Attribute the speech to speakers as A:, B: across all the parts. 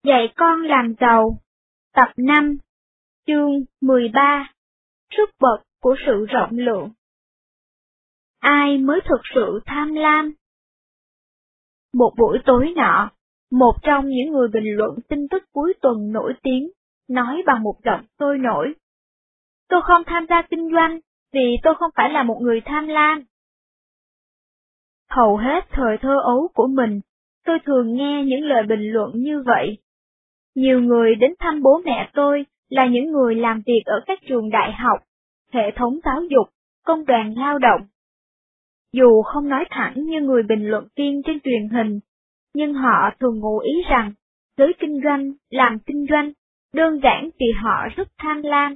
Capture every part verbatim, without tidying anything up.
A: Dạy con làm giàu. Tập năm, chương mười ba. Sức bật của sự rộng lượng. Ai mới thực sự tham lam? Một buổi tối nọ, một trong những người bình luận tin tức cuối tuần nổi tiếng, nói bằng một giọng sôi nổi. Tôi không tham gia kinh doanh, vì tôi không phải là một người tham lam. Hầu hết thời thơ ấu của mình, tôi thường nghe những lời bình luận như vậy. Nhiều người đến thăm bố mẹ tôi là những người làm việc ở các trường đại học, hệ thống giáo dục, công đoàn lao động. Dù không nói thẳng như người bình luận viên trên truyền hình, nhưng họ thường ngụ ý rằng giới kinh doanh làm kinh doanh đơn giản vì họ rất tham lam.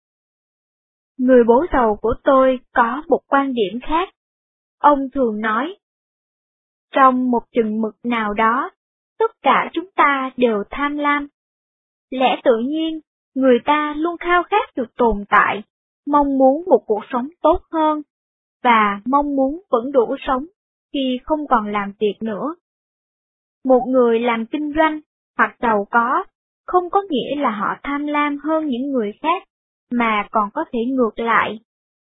A: Người bố giàu của tôi có một quan điểm khác. Ông thường nói, trong một chừng mực nào đó, tất cả chúng ta đều tham lam. Lẽ tự nhiên, người ta luôn khao khát được tồn tại, mong muốn một cuộc sống tốt hơn, và mong muốn vẫn đủ sống khi không còn làm việc nữa. Một người làm kinh doanh hoặc giàu có, không có nghĩa là họ tham lam hơn những người khác, mà còn có thể ngược lại.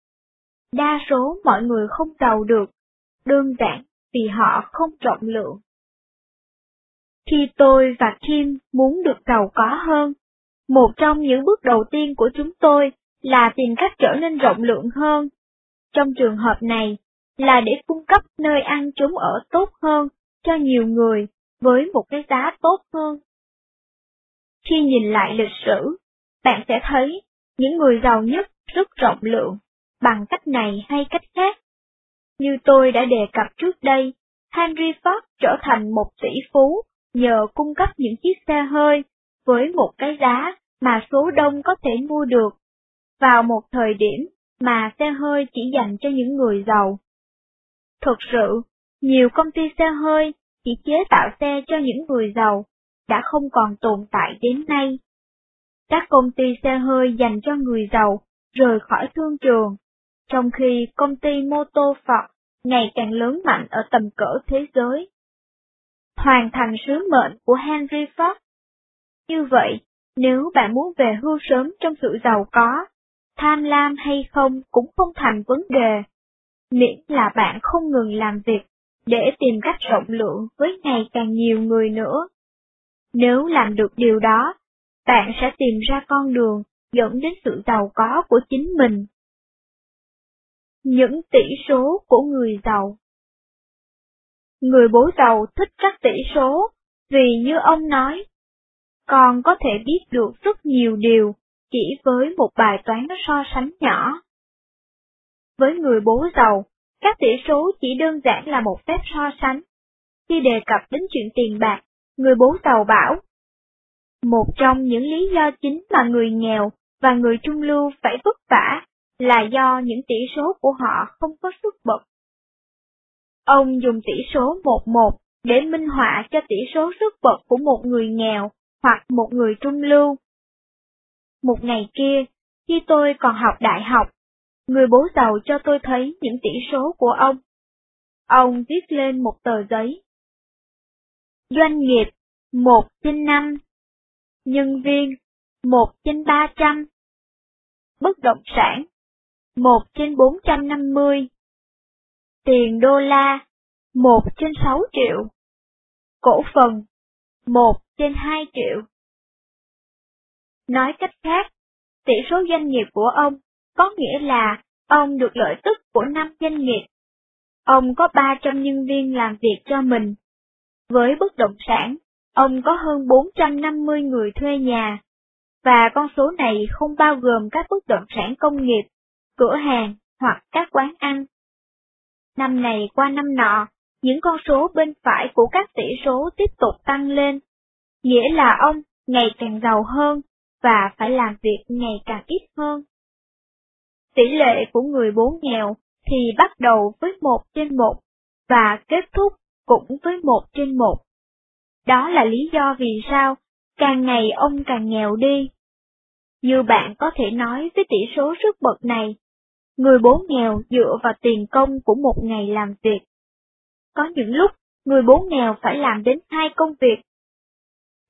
A: Đa số mọi người không giàu được, đơn giản vì họ không rộng lượng. Khi tôi và Kim muốn được giàu có hơn, một trong những bước đầu tiên của chúng tôi là tìm cách trở nên rộng lượng hơn. Trong trường hợp này, là để cung cấp nơi ăn trốn ở tốt hơn cho nhiều người với một cái giá tốt hơn. Khi nhìn lại lịch sử, bạn sẽ thấy những người giàu nhất rất rộng lượng, bằng cách này hay cách khác. Như tôi đã đề cập trước đây, Henry Ford trở thành một tỷ phú nhờ cung cấp những chiếc xe hơi với một cái giá mà số đông có thể mua được, vào một thời điểm mà xe hơi chỉ dành cho những người giàu. Thực sự, nhiều công ty xe hơi chỉ chế tạo xe cho những người giàu đã không còn tồn tại đến nay. Các công ty xe hơi dành cho người giàu rời khỏi thương trường, trong khi công ty mô tô Ford ngày càng lớn mạnh ở tầm cỡ thế giới. Hoàn thành sứ mệnh của Henry Ford. Như vậy, nếu bạn muốn về hưu sớm trong sự giàu có, tham lam hay không cũng không thành vấn đề, miễn là bạn không ngừng làm việc để tìm cách rộng lượng với ngày càng nhiều người nữa. Nếu làm được điều đó, bạn sẽ tìm ra con đường dẫn đến sự giàu có của chính mình. Những tỷ số của người giàu. Người bố giàu thích các tỷ số, vì như ông nói, con có thể biết được rất nhiều điều chỉ với một bài toán so sánh nhỏ. Với người bố giàu, các tỷ số chỉ đơn giản là một phép so sánh. Khi đề cập đến chuyện tiền bạc, người bố giàu bảo, một trong những lý do chính mà người nghèo và người trung lưu phải vất vả là do những tỷ số của họ không có sức bật. Ông dùng tỷ số một một để minh họa cho tỷ số sức bật của một người nghèo hoặc một người trung lưu. Một ngày kia, khi tôi còn học đại học, người bố giàu cho tôi thấy những tỷ số của ông. Ông viết lên một tờ giấy. Doanh nghiệp một trên năm, nhân viên một trên ba trăm, bất động sản một trên bốn trăm năm mươi, tiền đô la một trên sáu triệu, cổ phần một trên hai triệu. Nói cách khác, tỷ số doanh nghiệp của ông có nghĩa là ông được lợi tức của năm doanh nghiệp. Ông có ba trăm nhân viên làm việc cho mình. Với bất động sản, ông có hơn bốn trăm năm mươi người thuê nhà, và con số này không bao gồm các bất động sản công nghiệp, cửa hàng hoặc các quán ăn. Năm này qua năm nọ, những con số bên phải của các tỷ số tiếp tục tăng lên, nghĩa là ông ngày càng giàu hơn và phải làm việc ngày càng ít hơn. Tỷ lệ của người bố nghèo thì bắt đầu với một trên một và kết thúc cũng với một trên một. Đó là lý do vì sao càng ngày ông càng nghèo đi. Như bạn có thể nói với tỷ số sức bật này, người bố nghèo dựa vào tiền công của một ngày làm việc. Có những lúc người bố nghèo phải làm đến hai công việc.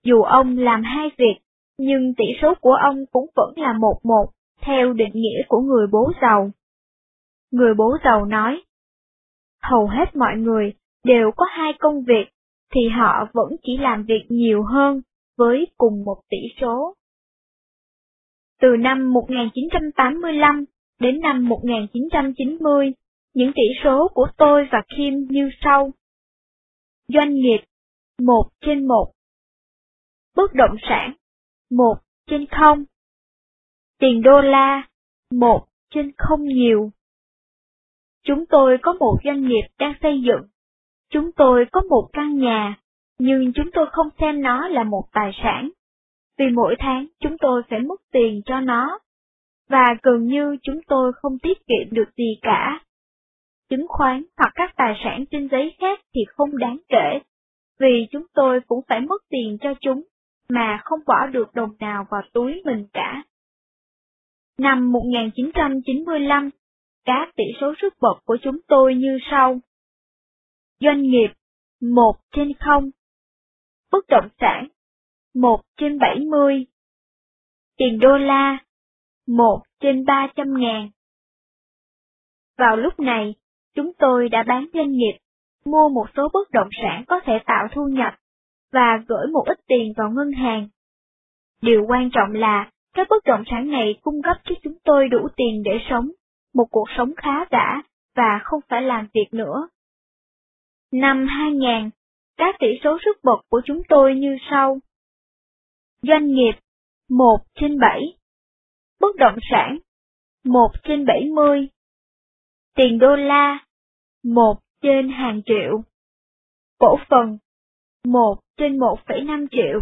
A: Dù ông làm hai việc, nhưng tỷ số của ông cũng vẫn là một một, theo định nghĩa của người bố giàu. Người bố giàu nói, hầu hết mọi người đều có hai công việc, thì họ vẫn chỉ làm việc nhiều hơn với cùng một tỷ số. Từ năm một nghìn chín trăm tám mươi lăm đến năm một nghìn chín trăm chín mươi, những tỷ số của tôi và Kim như sau. Doanh nghiệp, một trên một. Bất động sản, một trên không. Tiền đô la, một trên không nhiều. Chúng tôi có một doanh nghiệp đang xây dựng. Chúng tôi có một căn nhà, nhưng chúng tôi không xem nó là một tài sản. Vì mỗi tháng chúng tôi phải mất tiền cho nó, và gần như chúng tôi không tiết kiệm được gì cả. Chứng khoán hoặc các tài sản trên giấy khác thì không đáng kể, vì chúng tôi cũng phải mất tiền cho chúng, mà không bỏ được đồng nào vào túi mình cả. Năm một nghìn chín trăm chín mươi lăm, các tỷ số sức bật của chúng tôi như sau. Doanh nghiệp, một trên không. Bất động sản, một trên bảy mươi. Tiền đô la, một trên ba trăm ngàn. Vào lúc này, chúng tôi đã bán doanh nghiệp, mua một số bất động sản có thể tạo thu nhập, và gửi một ít tiền vào ngân hàng. Điều quan trọng là, các bất động sản này cung cấp cho chúng tôi đủ tiền để sống, một cuộc sống khá giả, và không phải làm việc nữa. Năm hai nghìn, các tỷ số sức bật của chúng tôi như sau. Doanh nghiệp, một trên bảy. Bất động sản, một trên bảy mươi. Tiền đô la, một trên hàng triệu. Cổ phần, một trên một phẩy năm triệu.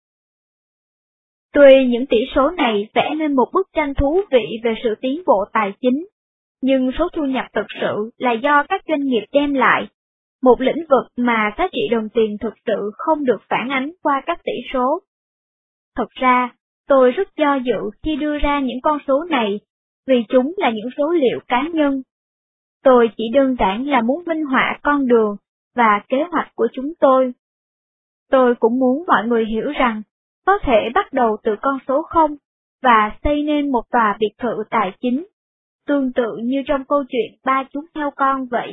A: Tuy những tỷ số này vẽ nên một bức tranh thú vị về sự tiến bộ tài chính, nhưng số thu nhập thực sự là do các doanh nghiệp đem lại, một lĩnh vực mà giá trị đồng tiền thực sự không được phản ánh qua các tỷ số. Thật ra, tôi rất do dự khi đưa ra những con số này, vì chúng là những số liệu cá nhân. Tôi chỉ đơn giản là muốn minh họa con đường và kế hoạch của chúng tôi. Tôi cũng muốn mọi người hiểu rằng, có thể bắt đầu từ con số không, và xây nên một tòa biệt thự tài chính, tương tự như trong câu chuyện ba chú heo con vậy.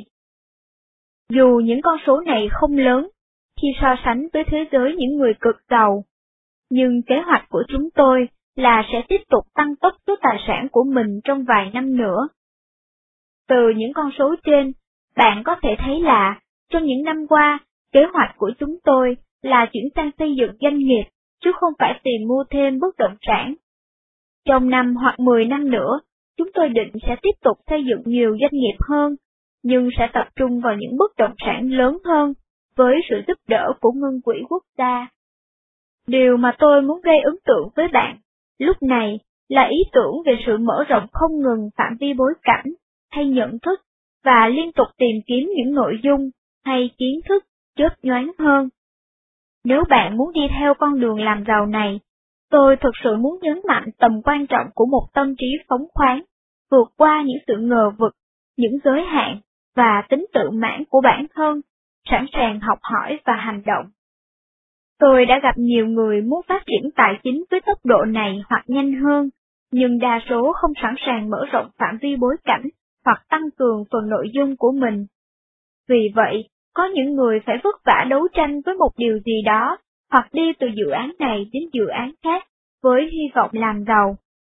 A: Dù những con số này không lớn, khi so sánh với thế giới những người cực giàu, nhưng kế hoạch của chúng tôi là sẽ tiếp tục tăng tốc số tài sản của mình trong vài năm nữa. Từ những con số trên, bạn có thể thấy là, trong những năm qua, kế hoạch của chúng tôi là chuyển sang xây dựng doanh nghiệp, chứ không phải tìm mua thêm bất động sản. Trong năm hoặc mười năm nữa, chúng tôi định sẽ tiếp tục xây dựng nhiều doanh nghiệp hơn, nhưng sẽ tập trung vào những bất động sản lớn hơn, với sự giúp đỡ của Ngân quỹ quốc gia. Điều mà tôi muốn gây ấn tượng với bạn, lúc này, là ý tưởng về sự mở rộng không ngừng phạm vi bối cảnh, hay nhận thức, và liên tục tìm kiếm những nội dung, hay kiến thức, chớp nhoáng hơn. Nếu bạn muốn đi theo con đường làm giàu này, tôi thực sự muốn nhấn mạnh tầm quan trọng của một tâm trí phóng khoáng, vượt qua những sự ngờ vực, những giới hạn, và tính tự mãn của bản thân, sẵn sàng học hỏi và hành động. Tôi đã gặp nhiều người muốn phát triển tài chính với tốc độ này hoặc nhanh hơn, nhưng đa số không sẵn sàng mở rộng phạm vi bối cảnh hoặc tăng cường phần nội dung của mình. Vì vậy, có những người phải vất vả đấu tranh với một điều gì đó, hoặc đi từ dự án này đến dự án khác, với hy vọng làm giàu.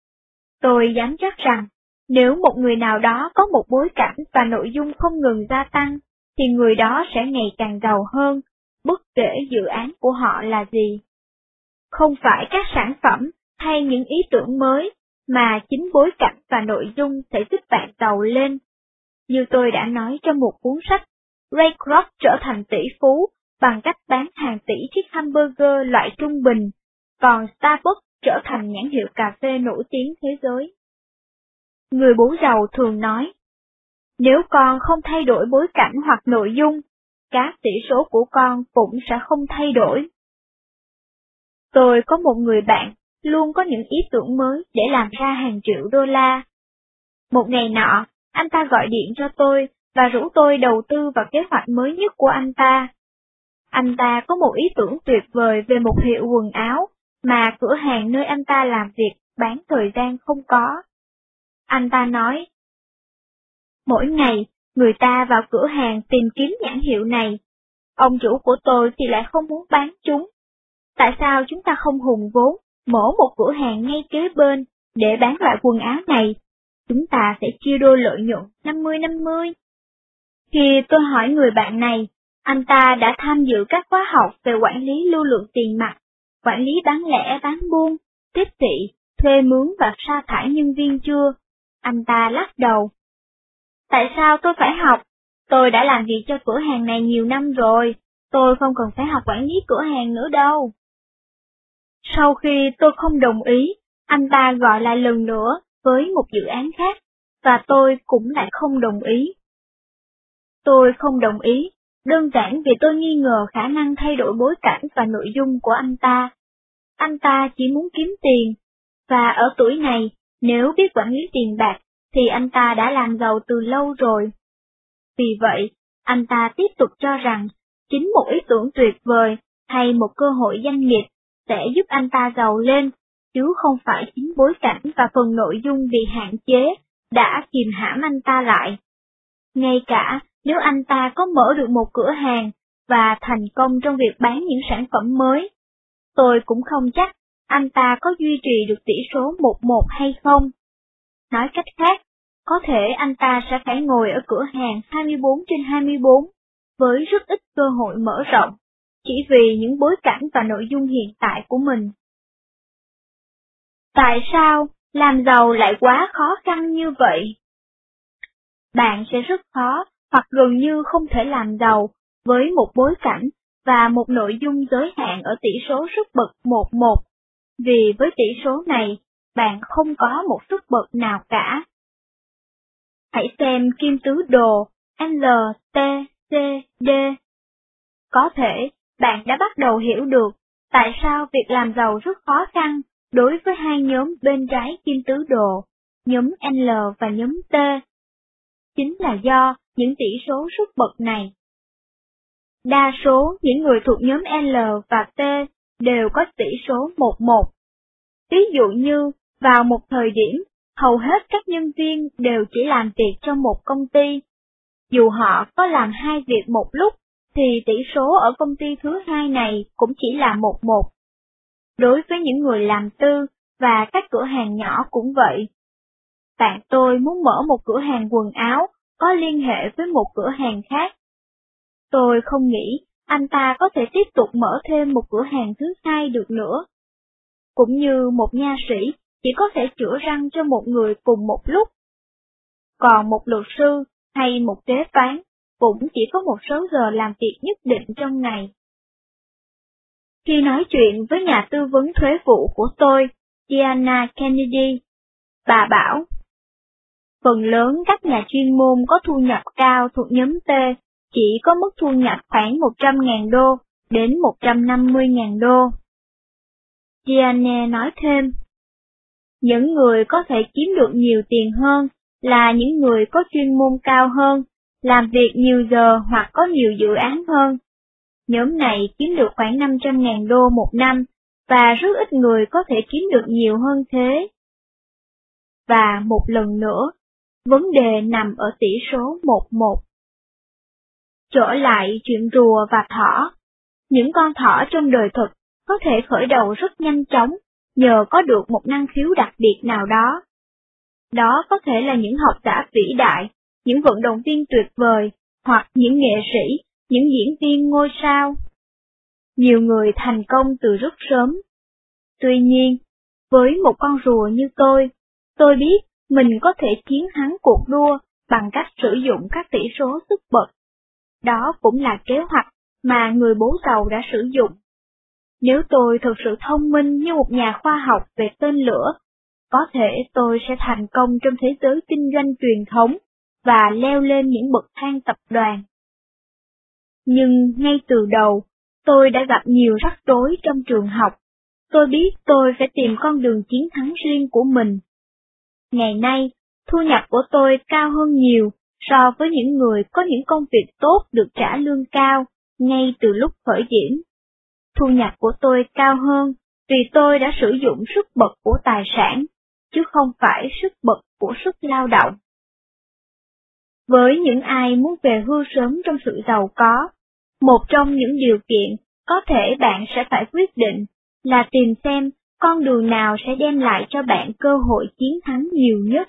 A: Tôi dám chắc rằng, nếu một người nào đó có một bối cảnh và nội dung không ngừng gia tăng, thì người đó sẽ ngày càng giàu hơn, bất kể dự án của họ là gì. Không phải các sản phẩm hay những ý tưởng mới, mà chính bối cảnh và nội dung sẽ giúp bạn giàu lên. Như tôi đã nói trong một cuốn sách, Ray Kroc trở thành tỷ phú bằng cách bán hàng tỷ chiếc hamburger loại trung bình, còn Starbucks trở thành nhãn hiệu cà phê nổi tiếng thế giới. Người bố giàu thường nói, nếu con không thay đổi bối cảnh hoặc nội dung, các tỷ số của con cũng sẽ không thay đổi. Tôi có một người bạn, luôn có những ý tưởng mới để làm ra hàng triệu đô la. Một ngày nọ, anh ta gọi điện cho tôi và rủ tôi đầu tư vào kế hoạch mới nhất của anh ta. Anh ta có một ý tưởng tuyệt vời về một hiệu quần áo mà cửa hàng nơi anh ta làm việc bán thời gian không có. Anh ta nói, mỗi ngày, người ta vào cửa hàng tìm kiếm nhãn hiệu này. Ông chủ của tôi thì lại không muốn bán chúng. Tại sao chúng ta không hùng vốn, mở một cửa hàng ngay kế bên để bán loại quần áo này? Chúng ta sẽ chia đôi lợi nhuận năm mươi năm mươi. Khi tôi hỏi người bạn này, anh ta đã tham dự các khóa học về quản lý lưu lượng tiền mặt, quản lý bán lẻ bán buôn, tiếp thị, thuê mướn và sa thải nhân viên chưa? Anh ta lắc đầu. Tại sao tôi phải học? Tôi đã làm việc cho cửa hàng này nhiều năm rồi, tôi không cần phải học quản lý cửa hàng nữa đâu. Sau khi tôi không đồng ý, anh ta gọi lại lần nữa với một dự án khác, và tôi cũng lại không đồng ý. Tôi không đồng ý, đơn giản vì tôi nghi ngờ khả năng thay đổi bối cảnh và nội dung của anh ta. Anh ta chỉ muốn kiếm tiền, và ở tuổi này, nếu biết quản lý tiền bạc, thì anh ta đã làm giàu từ lâu rồi. Vì vậy, anh ta tiếp tục cho rằng, chính một ý tưởng tuyệt vời hay một cơ hội doanh nghiệp sẽ giúp anh ta giàu lên, chứ không phải chính bối cảnh và phần nội dung bị hạn chế đã kìm hãm anh ta lại. Ngay cả nếu anh ta có mở được một cửa hàng và thành công trong việc bán những sản phẩm mới, tôi cũng không chắc anh ta có duy trì được tỷ số một một hay không. Nói cách khác, có thể anh ta sẽ phải ngồi ở cửa hàng hai mươi bốn trên hai mươi bốn, với rất ít cơ hội mở rộng, chỉ vì những bối cảnh và nội dung hiện tại của mình. Tại sao làm giàu lại quá khó khăn như vậy? Bạn sẽ rất khó hoặc gần như không thể làm giàu với một bối cảnh và một nội dung giới hạn ở tỷ số sức bật một một, vì với tỷ số này, bạn không có một sức bật nào cả. Hãy xem kim tứ đồ L, T, C, D. Có thể, bạn đã bắt đầu hiểu được tại sao việc làm giàu rất khó khăn đối với hai nhóm bên trái kim tứ đồ, nhóm L và nhóm T. Chính là do những tỷ số sức bật này. Đa số những người thuộc nhóm L và T đều có tỷ số một một. Ví dụ như, vào một thời điểm, hầu hết các nhân viên đều chỉ làm việc trong một công ty. Dù họ có làm hai việc một lúc, thì tỷ số ở công ty thứ hai này cũng chỉ là một một. Đối với những người làm tư và các cửa hàng nhỏ cũng vậy. Bạn tôi muốn mở một cửa hàng quần áo có liên hệ với một cửa hàng khác. Tôi không nghĩ anh ta có thể tiếp tục mở thêm một cửa hàng thứ hai được nữa. Cũng như một nha sĩ chỉ có thể chữa răng cho một người cùng một lúc. Còn một luật sư hay một kế toán cũng chỉ có một số giờ làm việc nhất định trong ngày. Khi nói chuyện với nhà tư vấn thuế vụ của tôi, Diana Kennedy, bà bảo, phần lớn các nhà chuyên môn có thu nhập cao thuộc nhóm T chỉ có mức thu nhập khoảng một trăm nghìn đô đến một trăm năm mươi nghìn đô. Diana nói thêm, những người có thể kiếm được nhiều tiền hơn là những người có chuyên môn cao hơn, làm việc nhiều giờ hoặc có nhiều dự án hơn. Nhóm này kiếm được khoảng năm trăm nghìn đô một năm, và rất ít người có thể kiếm được nhiều hơn thế. Và một lần nữa, vấn đề nằm ở tỷ số một một. Trở lại chuyện rùa và thỏ. Những con thỏ trong đời thực có thể khởi đầu rất nhanh chóng nhờ có được một năng khiếu đặc biệt nào đó. Đó có thể là những học giả vĩ đại, những vận động viên tuyệt vời, hoặc những nghệ sĩ, những diễn viên ngôi sao. Nhiều người thành công từ rất sớm. Tuy nhiên, với một con rùa như tôi, tôi biết mình có thể chiến thắng cuộc đua bằng cách sử dụng các tỷ số sức bật. Đó cũng là kế hoạch mà người bố giàu đã sử dụng. Nếu tôi thực sự thông minh như một nhà khoa học về tên lửa, có thể tôi sẽ thành công trong thế giới kinh doanh truyền thống và leo lên những bậc thang tập đoàn. Nhưng ngay từ đầu, tôi đã gặp nhiều rắc rối trong trường học. Tôi biết tôi phải tìm con đường chiến thắng riêng của mình. Ngày nay, thu nhập của tôi cao hơn nhiều so với những người có những công việc tốt được trả lương cao, ngay từ lúc khởi điểm. Thu nhập của tôi cao hơn vì tôi đã sử dụng sức bật của tài sản, chứ không phải sức bật của sức lao động. Với những ai muốn về hưu sớm trong sự giàu có, một trong những điều kiện có thể bạn sẽ phải quyết định là tìm xem con đường nào sẽ đem lại cho bạn cơ hội chiến thắng nhiều nhất.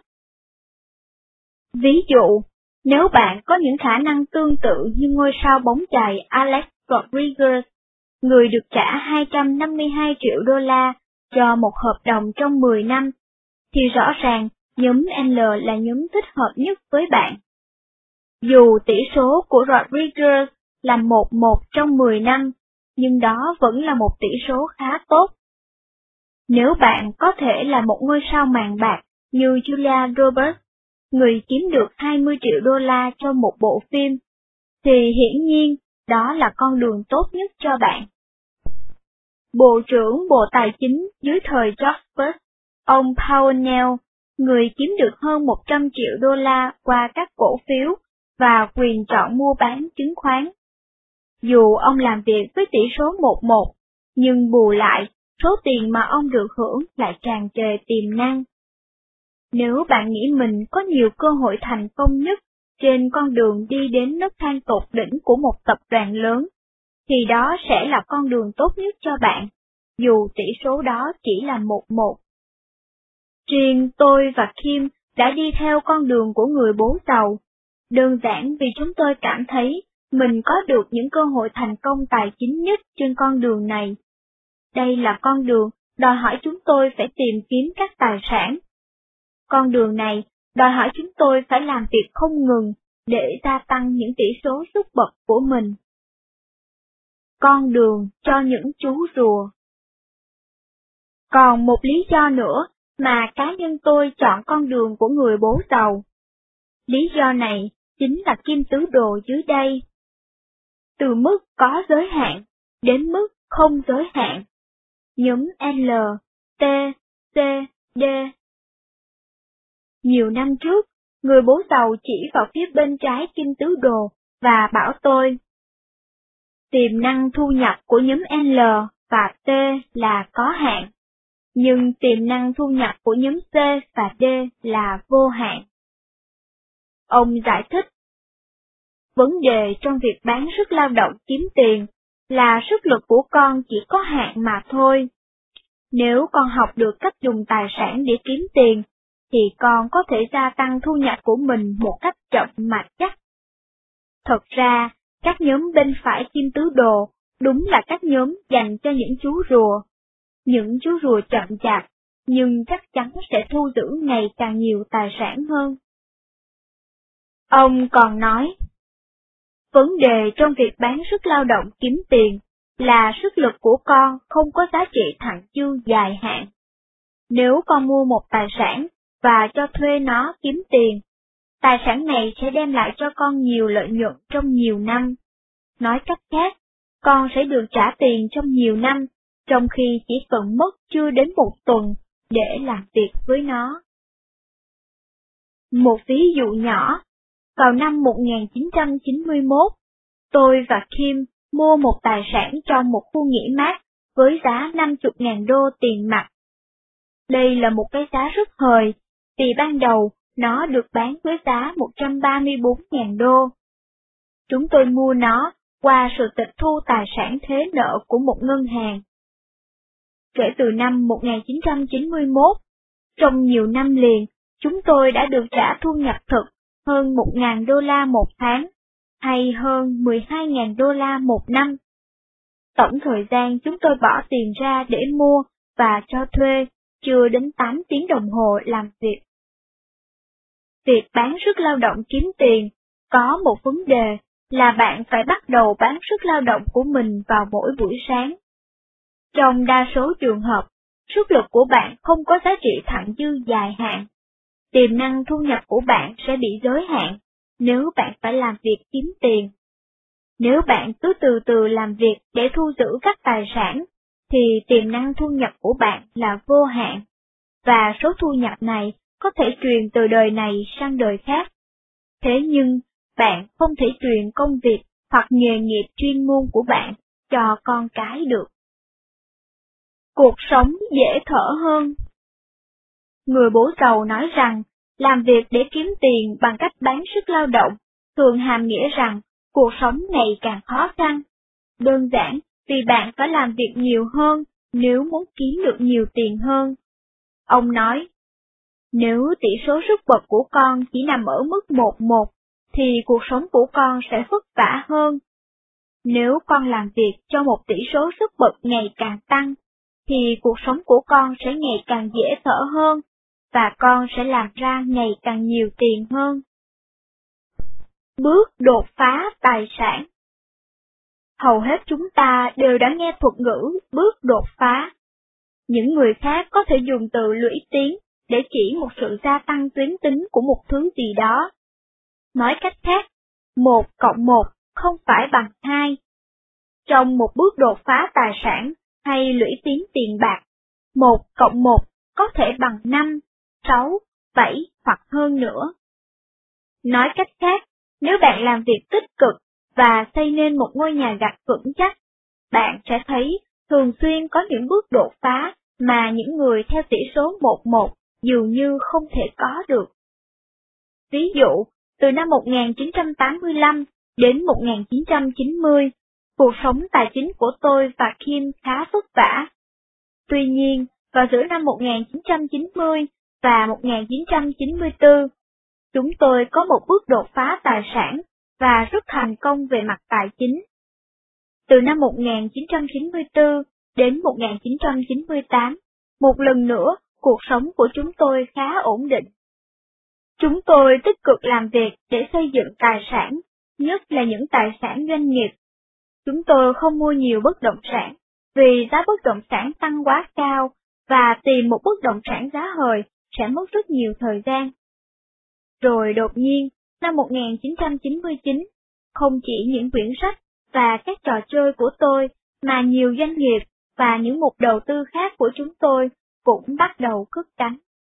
A: Ví dụ, nếu bạn có những khả năng tương tự như ngôi sao bóng chày Alex Rodriguez, người được trả hai trăm năm mươi hai triệu đô la cho một hợp đồng trong mười năm, thì rõ ràng nhóm L là nhóm thích hợp nhất với bạn. Dù tỷ số của Rodriguez là một một trong mười năm, nhưng đó vẫn là một tỷ số khá tốt. Nếu bạn có thể là một ngôi sao màn bạc như Julia Roberts, người kiếm được hai mươi triệu đô la cho một bộ phim, thì hiển nhiên đó là con đường tốt nhất cho bạn. Bộ trưởng Bộ Tài chính dưới thời George Bush, ông Powell, người kiếm được hơn một trăm triệu đô la qua các cổ phiếu và quyền chọn mua bán chứng khoán. Dù ông làm việc với tỷ số một một, nhưng bù lại, số tiền mà ông được hưởng lại tràn trề tiềm năng. Nếu bạn nghĩ mình có nhiều cơ hội thành công nhất trên con đường đi đến nấc thang tột đỉnh của một tập đoàn lớn, thì đó sẽ là con đường tốt nhất cho bạn, dù tỷ số đó chỉ là một một. Riêng tôi và Kim đã đi theo con đường của người bố giàu, đơn giản vì chúng tôi cảm thấy mình có được những cơ hội thành công tài chính nhất trên con đường này. Đây là con đường đòi hỏi chúng tôi phải tìm kiếm các tài sản. Con đường này đòi hỏi chúng tôi phải làm việc không ngừng để gia tăng những tỷ số sức bật của mình. Con đường cho những chú rùa. Còn một lý do nữa mà cá nhân tôi chọn con đường của người bố giàu. Lý do này chính là kim tứ đồ dưới đây. Từ mức có giới hạn đến mức không giới hạn. Nhóm L, T, C, D. Nhiều năm trước, người bố giàu chỉ vào phía bên trái kim tứ đồ và bảo tôi: tiềm năng thu nhập của nhóm L và T là có hạn, nhưng tiềm năng thu nhập của nhóm C và D là vô hạn. Ông giải thích: vấn đề trong việc bán sức lao động kiếm tiền là sức lực của con chỉ có hạn mà thôi. Nếu con học được cách dùng tài sản để kiếm tiền, thì con có thể gia tăng thu nhập của mình một cách chậm mà chắc. Thật ra, các nhóm bên phải kim tứ đồ đúng là các nhóm dành cho những chú rùa. Những chú rùa chậm chạp, nhưng chắc chắn sẽ thu giữ ngày càng nhiều tài sản hơn. Ông còn nói, vấn đề trong việc bán sức lao động kiếm tiền là sức lực của con không có giá trị thặng dư dài hạn. Nếu con mua một tài sản và cho thuê nó kiếm tiền, tài sản này sẽ đem lại cho con nhiều lợi nhuận trong nhiều năm. Nói cách khác, con sẽ được trả tiền trong nhiều năm, trong khi chỉ cần mất chưa đến một tuần để làm việc với nó. Một ví dụ nhỏ, vào năm một nghìn chín trăm chín mươi mốt, tôi và Kim mua một tài sản trong một khu nghỉ mát với giá năm mươi nghìn đô tiền mặt. Đây là một cái giá rất hời, vì ban đầu nó được bán với giá một trăm ba mươi bốn nghìn đô. Chúng tôi mua nó qua sự tịch thu tài sản thế nợ của một ngân hàng. Kể từ năm một nghìn chín trăm chín mươi mốt, trong nhiều năm liền, chúng tôi đã được trả thu nhập thực hơn một nghìn đô la một tháng, hay hơn mười hai nghìn đô la một năm. Tổng thời gian chúng tôi bỏ tiền ra để mua và cho thuê chưa đến tám tiếng đồng hồ làm việc. Việc bán sức lao động kiếm tiền có một vấn đề là bạn phải bắt đầu bán sức lao động của mình vào mỗi buổi sáng. Trong đa số trường hợp, sức lực của bạn không có giá trị thặng dư dài hạn. Tiềm năng thu nhập của bạn sẽ bị giới hạn nếu bạn phải làm việc kiếm tiền. Nếu bạn cứ từ từ làm việc để thu giữ các tài sản, thì tiềm năng thu nhập của bạn là vô hạn, và số thu nhập này có thể truyền từ đời này sang đời khác. Thế nhưng, bạn không thể truyền công việc hoặc nghề nghiệp chuyên môn của bạn cho con cái được. Cuộc sống dễ thở hơn. Người bố giàu nói rằng, làm việc để kiếm tiền bằng cách bán sức lao động, thường hàm nghĩa rằng cuộc sống ngày càng khó khăn. Đơn giản vì bạn phải làm việc nhiều hơn nếu muốn kiếm được nhiều tiền hơn. Ông nói, nếu tỷ số sức bật của con chỉ nằm ở mức một một, thì cuộc sống của con sẽ vất vả hơn. Nếu con làm việc cho một tỷ số sức bật ngày càng tăng, thì cuộc sống của con sẽ ngày càng dễ thở hơn, và con sẽ làm ra ngày càng nhiều tiền hơn. Bước đột phá tài sản. Hầu hết chúng ta đều đã nghe thuật ngữ bước đột phá. Những người khác có thể dùng từ lũy tiến để chỉ một sự gia tăng tuyến tính của một thứ gì đó. Nói cách khác, một cộng một không phải bằng hai. Trong một bước đột phá tài sản hay lũy tiến tiền bạc, một cộng một có thể bằng năm, sáu, bảy hoặc hơn nữa. Nói cách khác, nếu bạn làm việc tích cực và xây nên một ngôi nhà gạch vững chắc, bạn sẽ thấy thường xuyên có những bước đột phá mà những người theo tỷ số một một dường như không thể có được. Ví dụ, từ năm một nghìn chín trăm tám mươi lăm đến một nghìn chín trăm chín mươi, cuộc sống tài chính của tôi và Kim khá vất vả. Tuy nhiên, vào giữa năm một nghìn chín trăm chín mươi và một nghìn chín trăm chín mươi tư, chúng tôi có một bước đột phá tài sản và rất thành công về mặt tài chính. Từ năm một nghìn chín trăm chín mươi tư đến một nghìn chín trăm chín mươi tám, một lần nữa, cuộc sống của chúng tôi khá ổn định. Chúng tôi tích cực làm việc để xây dựng tài sản, nhất là những tài sản doanh nghiệp. Chúng tôi không mua nhiều bất động sản, vì giá bất động sản tăng quá cao, và tìm một bất động sản giá hời sẽ mất rất nhiều thời gian. Rồi đột nhiên, năm một nghìn chín trăm chín mươi chín, không chỉ những quyển sách và các trò chơi của tôi, mà nhiều doanh nghiệp và những mục đầu tư khác của chúng tôi cũng bắt đầu cất cánh.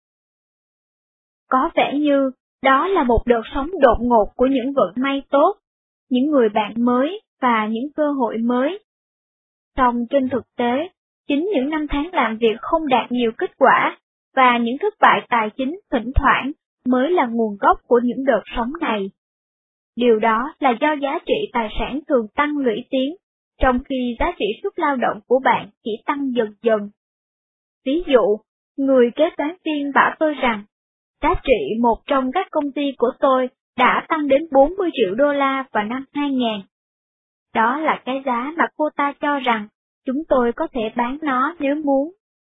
A: Có vẻ như đó là một đợt sóng đột ngột của những vận may tốt, những người bạn mới và những cơ hội mới. Song trên thực tế, chính những năm tháng làm việc không đạt nhiều kết quả và những thất bại tài chính thỉnh thoảng mới là nguồn gốc của những đợt sóng này. Điều đó là do giá trị tài sản thường tăng lũy tiến, trong khi giá trị sức lao động của bạn chỉ tăng dần dần. Ví dụ, người kế toán viên bảo tôi rằng, giá trị một trong các công ty của tôi đã tăng đến bốn mươi triệu đô la vào năm hai nghìn. Đó là cái giá mà cô ta cho rằng chúng tôi có thể bán nó nếu muốn.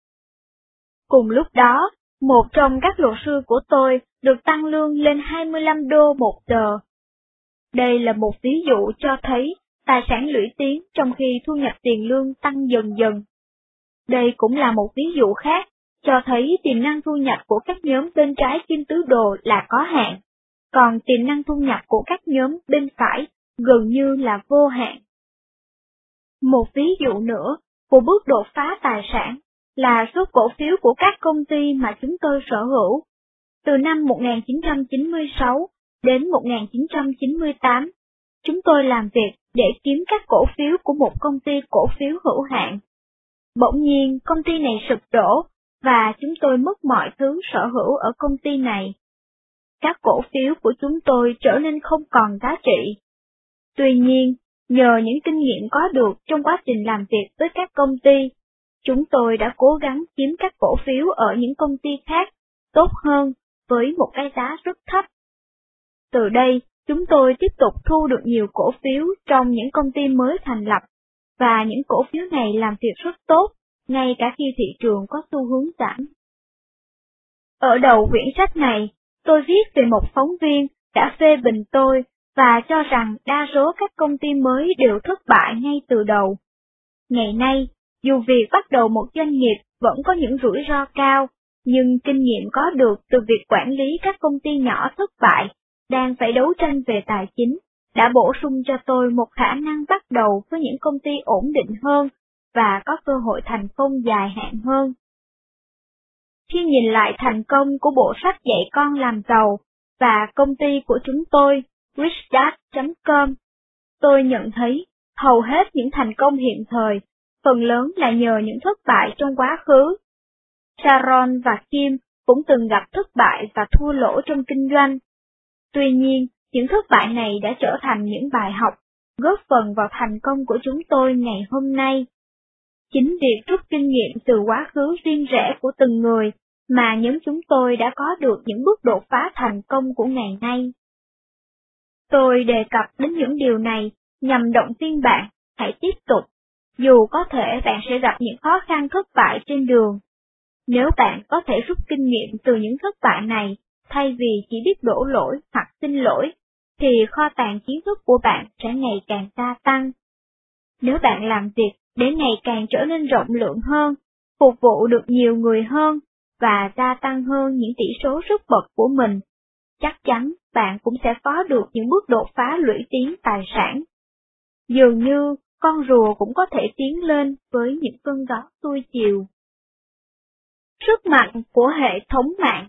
A: Cùng lúc đó, một trong các luật sư của tôi được tăng lương lên hai mươi lăm đô một giờ. Đây là một ví dụ cho thấy tài sản lũy tiến trong khi thu nhập tiền lương tăng dần dần. Đây cũng là một ví dụ khác, cho thấy tiềm năng thu nhập của các nhóm bên trái kim tứ đồ là có hạn, còn tiềm năng thu nhập của các nhóm bên phải gần như là vô hạn. Một ví dụ nữa của bước đột phá tài sản là số cổ phiếu của các công ty mà chúng tôi sở hữu. Từ năm một nghìn chín trăm chín mươi sáu đến một nghìn chín trăm chín mươi tám, chúng tôi làm việc để kiếm các cổ phiếu của một công ty cổ phiếu hữu hạn. Bỗng nhiên công ty này sụp đổ, và chúng tôi mất mọi thứ sở hữu ở công ty này. Các cổ phiếu của chúng tôi trở nên không còn giá trị. Tuy nhiên, nhờ những kinh nghiệm có được trong quá trình làm việc với các công ty, chúng tôi đã cố gắng kiếm các cổ phiếu ở những công ty khác tốt hơn với một cái giá rất thấp. Từ đây, chúng tôi tiếp tục thu được nhiều cổ phiếu trong những công ty mới thành lập, và những cổ phiếu này làm việc rất tốt, ngay cả khi thị trường có xu hướng giảm. Ở đầu quyển sách này, tôi viết về một phóng viên đã phê bình tôi và cho rằng đa số các công ty mới đều thất bại ngay từ đầu. Ngày nay, dù việc bắt đầu một doanh nghiệp vẫn có những rủi ro cao, nhưng kinh nghiệm có được từ việc quản lý các công ty nhỏ thất bại, đang phải đấu tranh về tài chính, đã bổ sung cho tôi một khả năng bắt đầu với những công ty ổn định hơn và có cơ hội thành công dài hạn hơn. Khi nhìn lại thành công của bộ sách dạy con làm giàu và công ty của chúng tôi, rich dad chấm com, tôi nhận thấy hầu hết những thành công hiện thời, phần lớn là nhờ những thất bại trong quá khứ. Sharon và Kim cũng từng gặp thất bại và thua lỗ trong kinh doanh. Tuy nhiên, những thất bại này đã trở thành những bài học, góp phần vào thành công của chúng tôi ngày hôm nay. Chính việc rút kinh nghiệm từ quá khứ riêng rẽ của từng người mà nhóm chúng tôi đã có được những bước đột phá thành công của ngày nay. Tôi đề cập đến những điều này nhằm động viên bạn hãy tiếp tục, dù có thể bạn sẽ gặp những khó khăn thất bại trên đường. Nếu bạn có thể rút kinh nghiệm từ những thất bại này, thay vì chỉ biết đổ lỗi hoặc xin lỗi, thì kho tàng kiến thức của bạn sẽ ngày càng gia tăng. Nếu bạn làm việc để ngày càng trở nên rộng lượng hơn, phục vụ được nhiều người hơn, và gia tăng hơn những tỷ số rất bậc của mình, chắc chắn bạn cũng sẽ có được những bước đột phá lũy tiến tài sản. Dường như con rùa cũng có thể tiến lên với những cơn gió xuôi chiều. Sức mạnh của hệ thống mạng.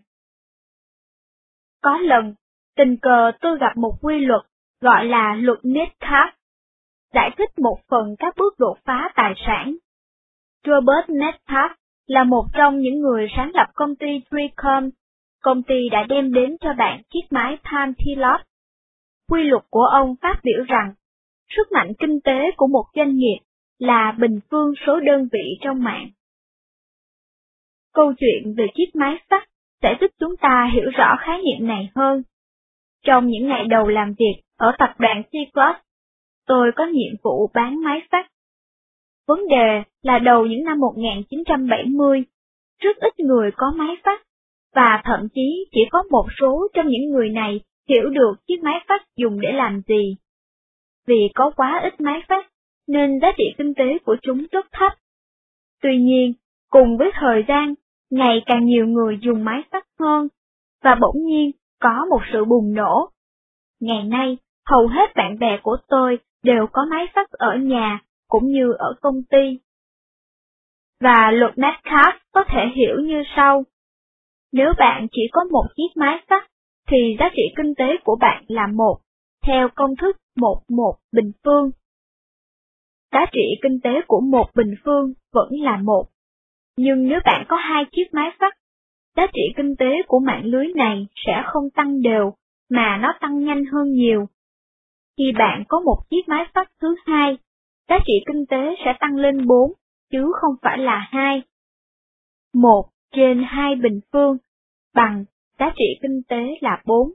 A: Có lần, tình cờ tôi gặp một quy luật gọi là luật Metcalfe, giải thích một phần các bước đột phá tài sản. Robert Metcalfe là một trong những người sáng lập công ty Tricom, công ty đã đem đến cho bạn chiếc máy Time Pilot. Quy luật của ông phát biểu rằng, sức mạnh kinh tế của một doanh nghiệp là bình phương số đơn vị trong mạng. Câu chuyện về chiếc máy fax sẽ giúp chúng ta hiểu rõ khái niệm này hơn. Trong những ngày đầu làm việc ở tập đoàn Cyclops, tôi có nhiệm vụ bán máy fax. Vấn đề là đầu những năm một nghìn chín trăm bảy mươi, rất ít người có máy fax, và thậm chí chỉ có một số trong những người này hiểu được chiếc máy fax dùng để làm gì. Vì có quá ít máy fax, nên giá trị kinh tế của chúng rất thấp. Tuy nhiên, cùng với thời gian, ngày càng nhiều người dùng máy fax hơn, và bỗng nhiên có một sự bùng nổ. Ngày nay, hầu hết bạn bè của tôi đều có máy fax ở nhà cũng như ở công ty. Và luật Metcalfe có thể hiểu như sau. Nếu bạn chỉ có một chiếc máy fax, thì giá trị kinh tế của bạn là một, theo công thức một một bình phương. Giá trị kinh tế của một bình phương vẫn là một. Nhưng nếu bạn có hai chiếc máy fax, giá trị kinh tế của mạng lưới này sẽ không tăng đều, mà nó tăng nhanh hơn nhiều. Khi bạn có một chiếc máy fax thứ hai, giá trị kinh tế sẽ tăng lên bốn, chứ không phải là hai. một trên hai bình phương bằng giá trị kinh tế là bốn.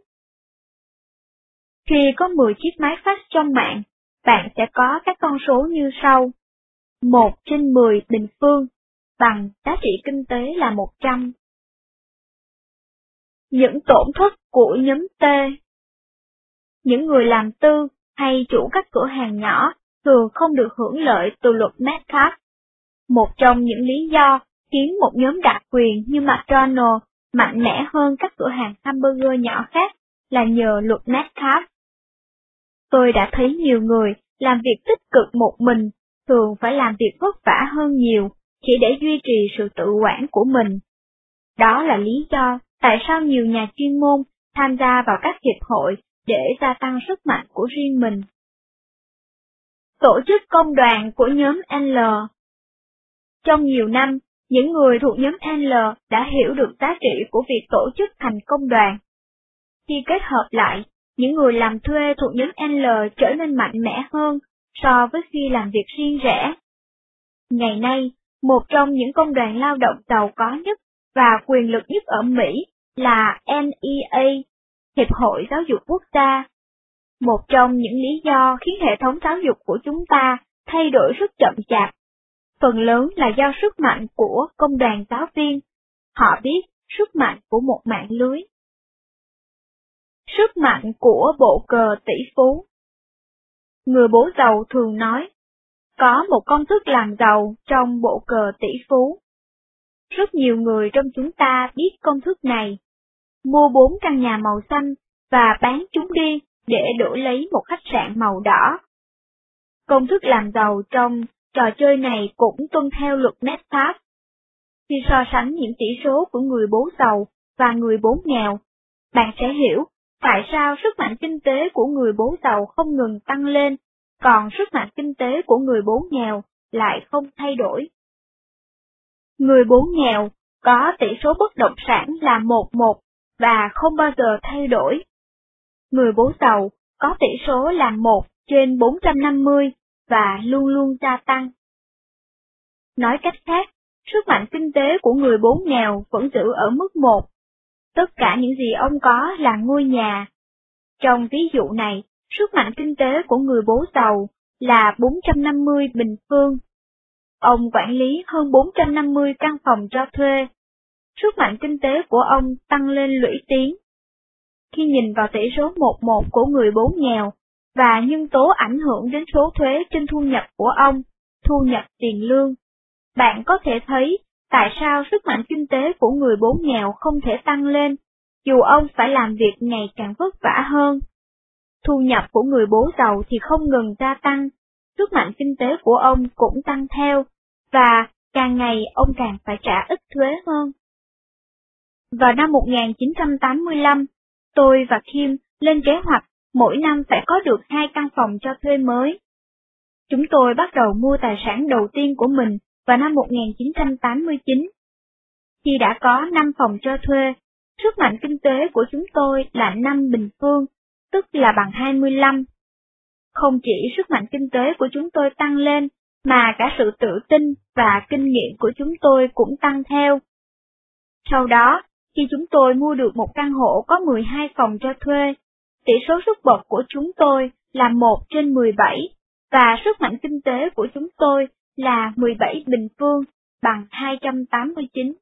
A: Khi có mười chiếc máy fax trong mạng, bạn sẽ có các con số như sau. một trên mười bình phương bằng giá trị kinh tế là một trăm. Những tổn thất của nhóm T. Những người làm tư hay chủ các cửa hàng nhỏ thường không được hưởng lợi từ luật Metcalfe. Một trong những lý do khiến một nhóm đặc quyền như McDonald's mạnh mẽ hơn các cửa hàng hamburger nhỏ khác là nhờ luật Metcalfe. Tôi đã thấy nhiều người làm việc tích cực một mình, thường phải làm việc vất vả hơn nhiều, chỉ để duy trì sự tự quản của mình. Đó là lý do tại sao nhiều nhà chuyên môn tham gia vào các hiệp hội để gia tăng sức mạnh của riêng mình. Tổ chức công đoàn của nhóm L. Trong nhiều năm, những người thuộc nhóm L đã hiểu được giá trị của việc tổ chức thành công đoàn. Khi kết hợp lại, những người làm thuê thuộc nhóm L trở nên mạnh mẽ hơn so với khi làm việc riêng rẽ. Ngày nay, một trong những công đoàn lao động giàu có nhất và quyền lực nhất ở Mỹ là N E A, Hiệp hội Giáo dục Quốc gia. Một trong những lý do khiến hệ thống giáo dục của chúng ta thay đổi rất chậm chạp, phần lớn là do sức mạnh của công đoàn giáo viên. Họ biết sức mạnh của một mạng lưới. Sức mạnh của bộ cờ tỷ phú. Người bố giàu thường nói, có một công thức làm giàu trong bộ cờ tỷ phú. Rất nhiều người trong chúng ta biết công thức này. Mua bốn căn nhà màu xanh và bán chúng đi để đổi lấy một khách sạn màu đỏ. Công thức làm giàu trong trò chơi này cũng tuân theo luật Metcalfe. Khi so sánh những tỷ số của người bố giàu và người bố nghèo, bạn sẽ hiểu tại sao sức mạnh kinh tế của người bố giàu không ngừng tăng lên còn sức mạnh kinh tế của người bố nghèo lại không thay đổi. Người bố nghèo có tỷ số bất động sản là một một và không bao giờ thay đổi. Người bố giàu có tỷ số là một trên bốn trăm năm mươi và luôn luôn gia tăng. Nói cách khác, sức mạnh kinh tế của người bố nghèo vẫn giữ ở mức một. Tất cả những gì ông có là ngôi nhà. Trong ví dụ này, sức mạnh kinh tế của người bố giàu là bốn trăm năm mươi bình phương. Ông quản lý hơn bốn trăm năm mươi căn phòng cho thuê. Sức mạnh kinh tế của ông tăng lên lũy tiến. Khi nhìn vào tỷ số một một của người bố nghèo và nhân tố ảnh hưởng đến số thuế trên thu nhập của ông, thu nhập tiền lương, bạn có thể thấy tại sao sức mạnh kinh tế của người bố nghèo không thể tăng lên, dù ông phải làm việc ngày càng vất vả hơn. Thu nhập của người bố giàu thì không ngừng gia tăng, sức mạnh kinh tế của ông cũng tăng theo, và càng ngày ông càng phải trả ít thuế hơn. Vào năm một nghìn chín trăm tám mươi lăm, tôi và Kim lên kế hoạch mỗi năm phải có được hai căn phòng cho thuê mới. Chúng tôi bắt đầu mua tài sản đầu tiên của mình vào năm một nghìn chín trăm tám mươi chín. Khi đã có năm phòng cho thuê, sức mạnh kinh tế của chúng tôi là năm bình phương, tức là bằng hai mươi lăm. Không chỉ sức mạnh kinh tế của chúng tôi tăng lên, mà cả sự tự tin và kinh nghiệm của chúng tôi cũng tăng theo. Sau đó, khi chúng tôi mua được một căn hộ có mười hai phòng cho thuê, tỷ số sức bật của chúng tôi là một trên mười bảy, và sức mạnh kinh tế của chúng tôi là mười bảy bình phương, bằng hai trăm tám mươi chín.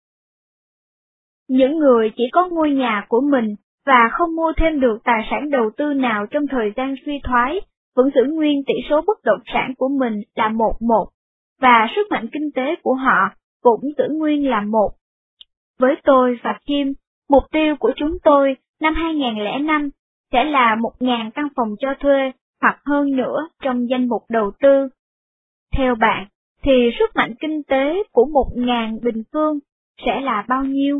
A: Những người chỉ có ngôi nhà của mình và không mua thêm được tài sản đầu tư nào trong thời gian suy thoái, vẫn giữ nguyên tỷ số bất động sản của mình là một một, và sức mạnh kinh tế của họ cũng giữ nguyên là một. Với tôi và Kim, mục tiêu của chúng tôi năm hai nghìn lẻ năm sẽ là một nghìn căn phòng cho thuê hoặc hơn nữa trong danh mục đầu tư. Theo bạn, thì sức mạnh kinh tế của một nghìn bình phương sẽ là bao nhiêu?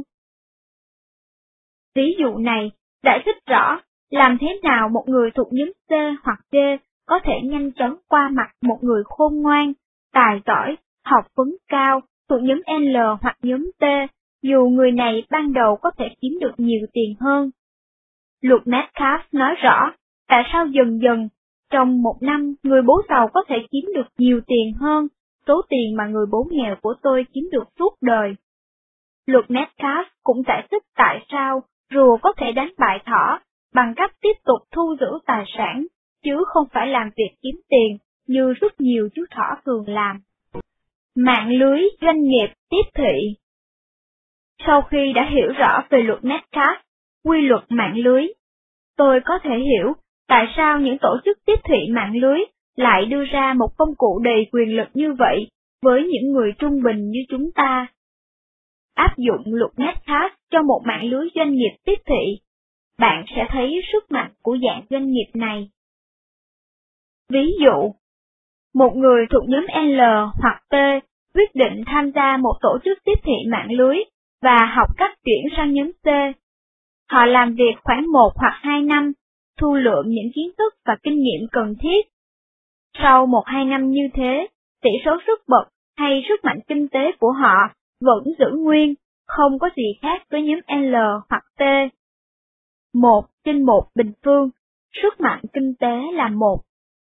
A: Ví dụ này giải thích rõ làm thế nào một người thuộc nhóm C hoặc D có thể nhanh chóng qua mặt một người khôn ngoan, tài giỏi, học vấn cao thuộc nhóm L hoặc nhóm T, dù người này ban đầu có thể kiếm được nhiều tiền hơn. Luật Metcalfe nói rõ tại sao dần dần, trong một năm người bố giàu có thể kiếm được nhiều tiền hơn số tiền mà người bố nghèo của tôi kiếm được suốt đời. Luật Metcalfe cũng giải thích tại sao rùa có thể đánh bại thỏ bằng cách tiếp tục thu giữ tài sản, chứ không phải làm việc kiếm tiền như rất nhiều chú thỏ thường làm. Mạng lưới doanh nghiệp tiếp thị. Sau khi đã hiểu rõ về luật Metcalfe, quy luật mạng lưới, tôi có thể hiểu tại sao những tổ chức tiếp thị mạng lưới lại đưa ra một công cụ đầy quyền lực như vậy với những người trung bình như chúng ta. Áp dụng luật Metcalfe cho một mạng lưới doanh nghiệp tiếp thị, bạn sẽ thấy sức mạnh của dạng doanh nghiệp này. Ví dụ, một người thuộc nhóm L hoặc T quyết định tham gia một tổ chức tiếp thị mạng lưới và học cách chuyển sang nhóm C. Họ làm việc khoảng một hoặc hai năm, thu lượm những kiến thức và kinh nghiệm cần thiết. Sau một hai năm như thế, tỷ số sức bật hay sức mạnh kinh tế của họ vẫn giữ nguyên, không có gì khác với nhóm L hoặc T. Một trên một bình phương, sức mạnh kinh tế là một.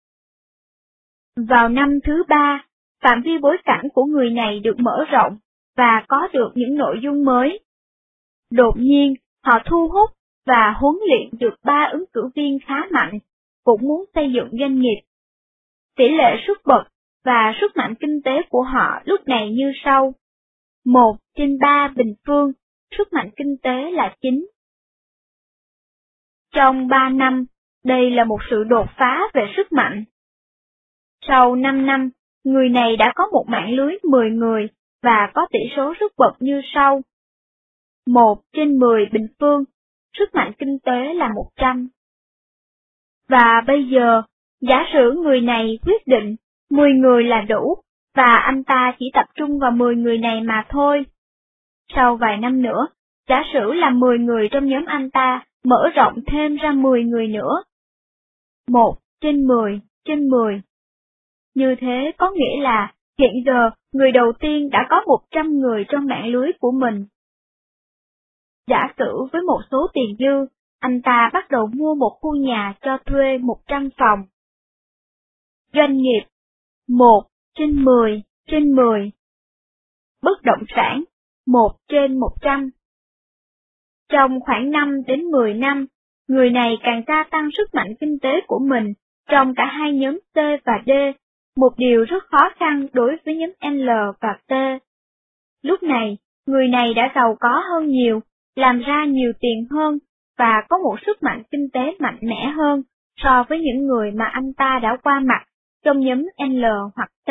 A: Vào năm thứ ba, phạm vi bối cảnh của người này được mở rộng và có được những nội dung mới. Đột nhiên, họ thu hút và huấn luyện được ba ứng cử viên khá mạnh, cũng muốn xây dựng doanh nghiệp. Tỷ lệ sức bật và sức mạnh kinh tế của họ lúc này như sau. một trên ba bình phương, sức mạnh kinh tế là chín. Trong ba năm, đây là một sự đột phá về sức mạnh. Sau năm năm, người này đã có một mạng lưới mười người và có tỷ số sức bật như sau. một trên mười bình phương, sức mạnh kinh tế là một trăm. Và bây giờ, giả sử người này quyết định mười người là đủ, và anh ta chỉ tập trung vào mười người này mà thôi. Sau vài năm nữa, giả sử là mười người trong nhóm anh ta mở rộng thêm ra mười người nữa. một trên mười trên mười. Như thế có nghĩa là hiện giờ người đầu tiên đã có một trăm người trong mạng lưới của mình. Giả sử với một số tiền dư, anh ta bắt đầu mua một khu nhà cho thuê một trăm phòng. Doanh nghiệp một trên mười trên mười. Bất động sản một trên một trăm. Trong khoảng năm đến mười năm, người này càng gia tăng sức mạnh kinh tế của mình trong cả hai nhóm C và D, một điều rất khó khăn đối với nhóm L và T. Lúc này, người này đã giàu có hơn nhiều, làm ra nhiều tiền hơn và có một sức mạnh kinh tế mạnh mẽ hơn so với những người mà anh ta đã qua mặt trong nhóm L hoặc T.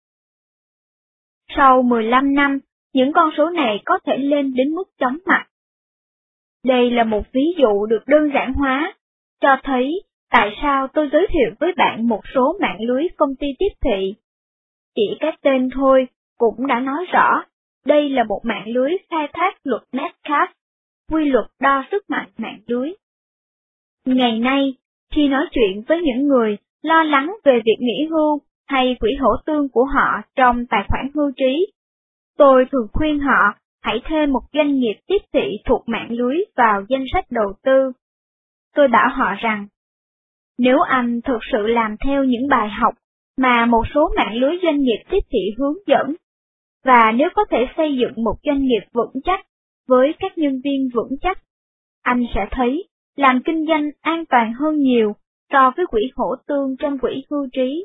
A: Sau mười lăm năm, những con số này có thể lên đến mức chóng mặt. Đây là một ví dụ được đơn giản hóa, cho thấy tại sao tôi giới thiệu với bạn một số mạng lưới công ty tiếp thị. Chỉ cái tên thôi cũng đã nói rõ, đây là một mạng lưới khai thác luật Metcalfe, quy luật đo sức mạnh mạng lưới. Ngày nay, khi nói chuyện với những người lo lắng về việc nghỉ hưu hay quỹ hỗ tương của họ trong tài khoản hưu trí, tôi thường khuyên họ hãy thêm một doanh nghiệp tiếp thị thuộc mạng lưới vào danh sách đầu tư. Tôi bảo họ rằng, nếu anh thực sự làm theo những bài học mà một số mạng lưới doanh nghiệp tiếp thị hướng dẫn, và nếu có thể xây dựng một doanh nghiệp vững chắc với các nhân viên vững chắc, anh sẽ thấy làm kinh doanh an toàn hơn nhiều so với quỹ hỗ tương trong quỹ hưu trí.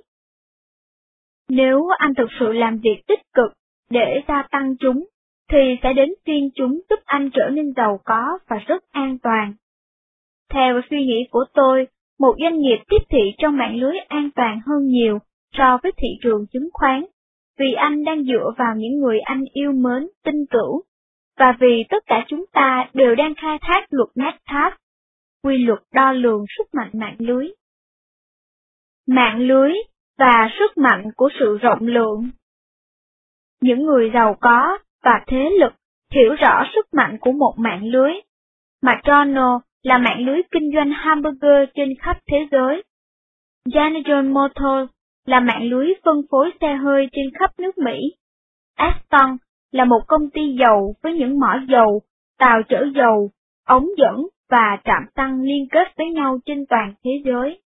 A: Nếu anh thực sự làm việc tích cực để gia tăng chúng, thì sẽ đến phiên chúng giúp anh trở nên giàu có và rất an toàn. Theo suy nghĩ của tôi, một doanh nghiệp tiếp thị trong mạng lưới an toàn hơn nhiều so với thị trường chứng khoán, vì anh đang dựa vào những người anh yêu mến, tin tưởng, và vì tất cả chúng ta đều đang khai thác luật Metcalfe, quy luật đo lường sức mạnh mạng lưới. Mạng lưới và sức mạnh của sự rộng lượng. Những người giàu có và thế lực hiểu rõ sức mạnh của một mạng lưới. McDonald's là mạng lưới kinh doanh hamburger trên khắp thế giới. General Motors là mạng lưới phân phối xe hơi trên khắp nước Mỹ. Exxon là một công ty dầu với những mỏ dầu, tàu chở dầu, ống dẫn và trạm xăng liên kết với nhau trên toàn thế giới.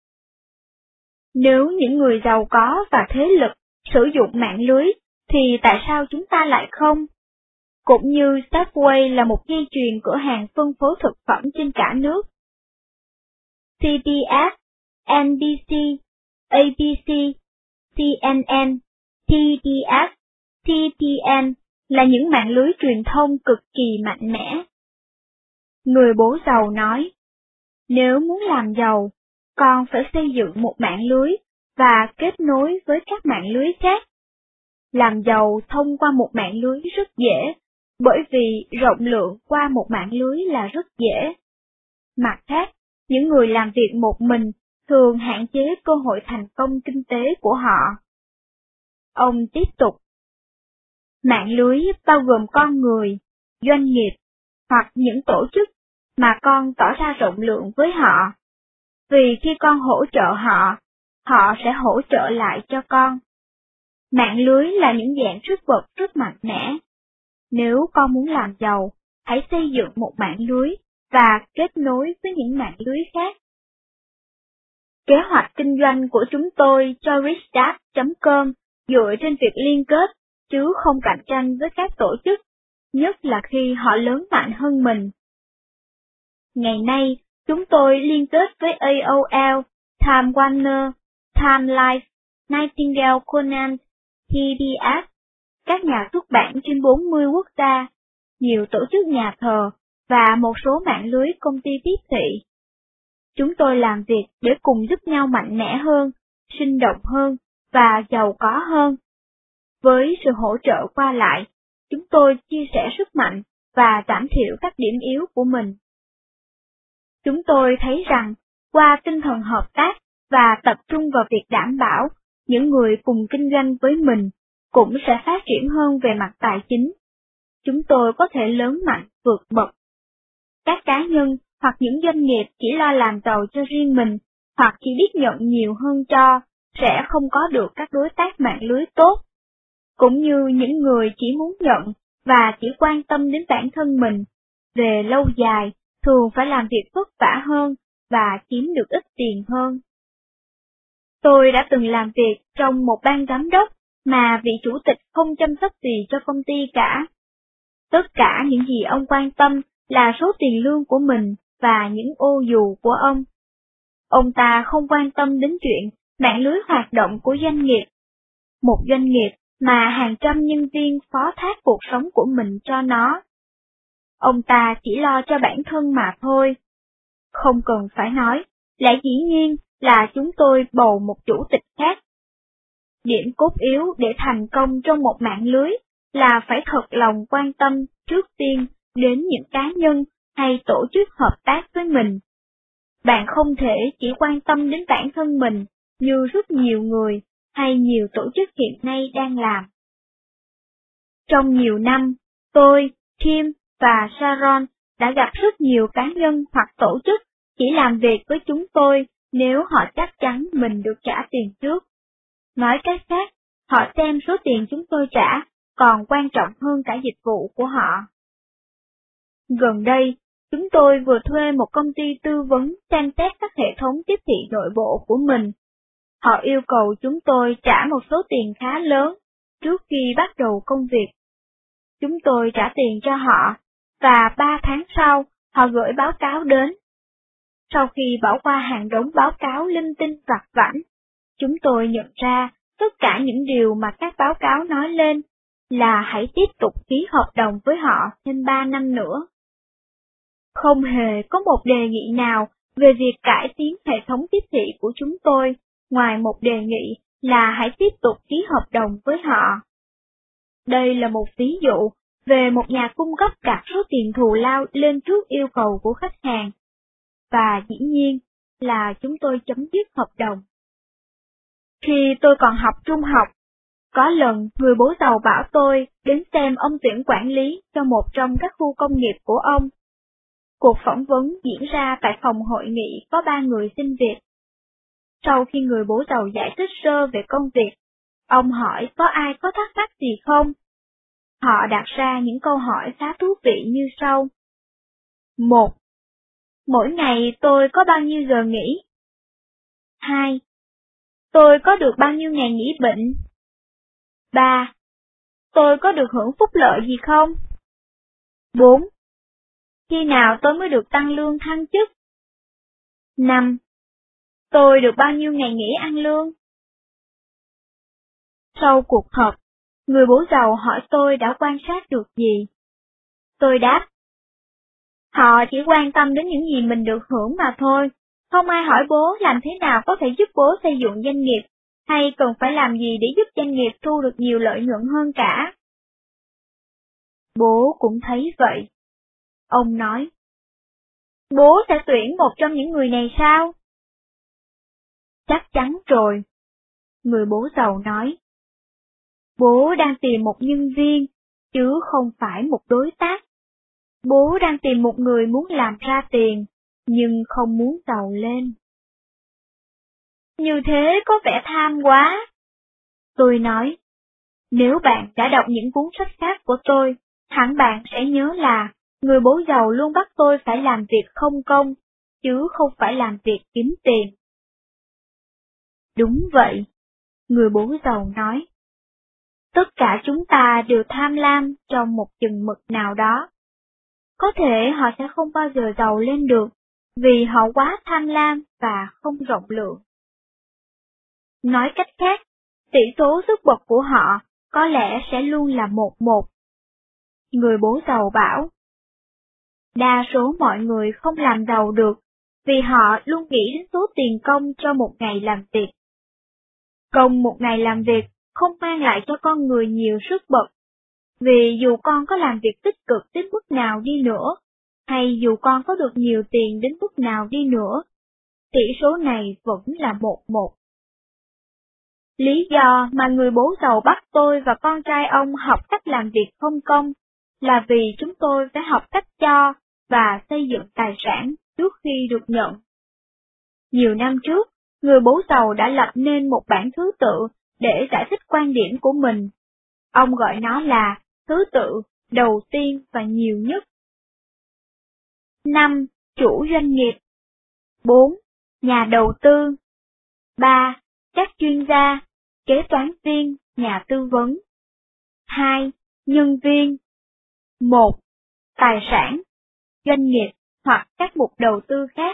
A: Nếu những người giàu có và thế lực sử dụng mạng lưới, thì tại sao chúng ta lại không? Cũng như Safeway là một dây chuyền cửa hàng phân phối thực phẩm trên cả nước. xê bê ét, en bê xê, a bê xê, xê en en, tê bê ét, tê pê en là những mạng lưới truyền thông cực kỳ mạnh mẽ. Người bố giàu nói, nếu muốn làm giàu, con phải xây dựng một mạng lưới và kết nối với các mạng lưới khác. Làm giàu thông qua một mạng lưới rất dễ, bởi vì rộng lượng qua một mạng lưới là rất dễ. Mặt khác, những người làm việc một mình thường hạn chế cơ hội thành công kinh tế của họ. Ông tiếp tục. Mạng lưới bao gồm con người, doanh nghiệp, hoặc những tổ chức mà con tỏ ra rộng lượng với họ. Vì khi con hỗ trợ họ, họ sẽ hỗ trợ lại cho con. Mạng lưới là những dạng sức vật rất mạnh mẽ. Nếu con muốn làm giàu, hãy xây dựng một mạng lưới và kết nối với những mạng lưới khác. Kế hoạch kinh doanh của chúng tôi cho richdad chấm com dựa trên việc liên kết, chứ không cạnh tranh với các tổ chức, nhất là khi họ lớn mạnh hơn mình. Ngày nay, chúng tôi liên kết với a o lờ, Time Warner, Time Life, Nightingale Conant, tê bê ét, các nhà xuất bản trên bốn mươi quốc gia, nhiều tổ chức nhà thờ và một số mạng lưới công ty tiếp thị. Chúng tôi làm việc để cùng giúp nhau mạnh mẽ hơn, sinh động hơn và giàu có hơn. Với sự hỗ trợ qua lại, chúng tôi chia sẻ sức mạnh và giảm thiểu các điểm yếu của mình. Chúng tôi thấy rằng, qua tinh thần hợp tác và tập trung vào việc đảm bảo, những người cùng kinh doanh với mình cũng sẽ phát triển hơn về mặt tài chính. Chúng tôi có thể lớn mạnh, vượt bậc. Các cá nhân hoặc những doanh nghiệp chỉ lo làm giàu cho riêng mình, hoặc chỉ biết nhận nhiều hơn cho, sẽ không có được các đối tác mạng lưới tốt, cũng như những người chỉ muốn nhận và chỉ quan tâm đến bản thân mình, về lâu dài thường phải làm việc vất vả hơn và kiếm được ít tiền hơn. Tôi đã từng làm việc trong một ban giám đốc mà vị chủ tịch không chăm sóc gì cho công ty cả. Tất cả những gì ông quan tâm là số tiền lương của mình và những ô dù của ông. Ông ta không quan tâm đến chuyện mạng lưới hoạt động của doanh nghiệp. Một doanh nghiệp mà hàng trăm nhân viên phó thác cuộc sống của mình cho nó. Ông ta chỉ lo cho bản thân mà thôi. Không cần phải nói, lẽ dĩ nhiên là chúng tôi bầu một chủ tịch khác. Điểm cốt yếu để thành công trong một mạng lưới là phải thật lòng quan tâm trước tiên đến những cá nhân hay tổ chức hợp tác với mình. Bạn không thể chỉ quan tâm đến bản thân mình như rất nhiều người hay nhiều tổ chức hiện nay đang làm. Trong nhiều năm, tôi, Kim và Sharon đã gặp rất nhiều cá nhân hoặc tổ chức chỉ làm việc với chúng tôi nếu họ chắc chắn mình được trả tiền trước. Nói cách khác, họ xem số tiền chúng tôi trả còn quan trọng hơn cả dịch vụ của họ. Gần đây, chúng tôi vừa thuê một công ty tư vấn xem xét các hệ thống tiếp thị nội bộ của mình. Họ yêu cầu chúng tôi trả một số tiền khá lớn trước khi bắt đầu công việc. Chúng tôi trả tiền cho họ, và ba tháng sau, họ gửi báo cáo đến. Sau khi bỏ qua hàng đống báo cáo linh tinh vặt vãnh, chúng tôi nhận ra tất cả những điều mà các báo cáo nói lên là hãy tiếp tục ký hợp đồng với họ thêm ba năm nữa. Không hề có một đề nghị nào về việc cải tiến hệ thống tiếp thị của chúng tôi, ngoài một đề nghị là hãy tiếp tục ký hợp đồng với họ. Đây là một ví dụ về một nhà cung cấp đặt số tiền thù lao lên trước yêu cầu của khách hàng. Và dĩ nhiên là chúng tôi chấm dứt hợp đồng. Khi tôi còn học trung học, có lần người bố giàu bảo tôi đến xem ông tuyển quản lý cho một trong các khu công nghiệp của ông. Cuộc phỏng vấn diễn ra tại phòng hội nghị có ba người xin việc. Sau khi người bố giàu giải thích sơ về công việc, ông hỏi có ai có thắc mắc gì không? Họ đặt ra những câu hỏi khá thú vị như sau. Một. Mỗi ngày tôi có bao nhiêu giờ nghỉ? Hai. Tôi có được bao nhiêu ngày nghỉ bệnh? Ba. Tôi có được hưởng phúc lợi gì không? Bốn. Khi nào tôi mới được tăng lương thăng chức? Năm. Tôi được bao nhiêu ngày nghỉ ăn lương? Sau cuộc họp, người bố giàu hỏi tôi đã quan sát được gì? Tôi đáp. Họ chỉ quan tâm đến những gì mình được hưởng mà thôi. Không ai hỏi bố làm thế nào có thể giúp bố xây dựng doanh nghiệp, hay cần phải làm gì để giúp doanh nghiệp thu được nhiều lợi nhuận hơn cả. Bố cũng thấy vậy. Ông nói. Bố sẽ tuyển một trong những người này sao? Chắc chắn rồi. Người bố giàu nói. Bố đang tìm một nhân viên, chứ không phải một đối tác. Bố đang tìm một người muốn làm ra tiền, nhưng không muốn giàu lên. Như thế có vẻ tham quá. Tôi nói, nếu bạn đã đọc những cuốn sách khác của tôi, hẳn bạn sẽ nhớ là người bố giàu luôn bắt tôi phải làm việc không công, chứ không phải làm việc kiếm tiền. Đúng vậy, người bố giàu nói. Tất cả chúng ta đều tham lam trong một chừng mực nào đó. Có thể họ sẽ không bao giờ giàu lên được, vì họ quá tham lam và không rộng lượng. Nói cách khác, tỷ số sức bật của họ có lẽ sẽ luôn là một một. Người bố giàu bảo, đa số mọi người không làm giàu được, vì họ luôn nghĩ đến số tiền công cho một ngày làm việc. Công một ngày làm việc không mang lại cho con người nhiều sức bật, vì dù con có làm việc tích cực đến mức nào đi nữa, hay dù con có được nhiều tiền đến mức nào đi nữa, tỷ số này vẫn là một một. Lý do mà người bố giàu bắt tôi và con trai ông học cách làm việc không công là vì chúng tôi phải học cách cho và xây dựng tài sản trước khi được nhận. Nhiều năm trước, người bố giàu đã lập nên một bảng thứ tự để giải thích quan điểm của mình. Ông gọi nó là thứ tự đầu tiên và nhiều nhất. năm. Chủ doanh nghiệp. bốn. Nhà đầu tư. ba. Các chuyên gia, kế toán viên, nhà tư vấn. hai. Nhân viên. một. Tài sản, doanh nghiệp hoặc các mục đầu tư khác.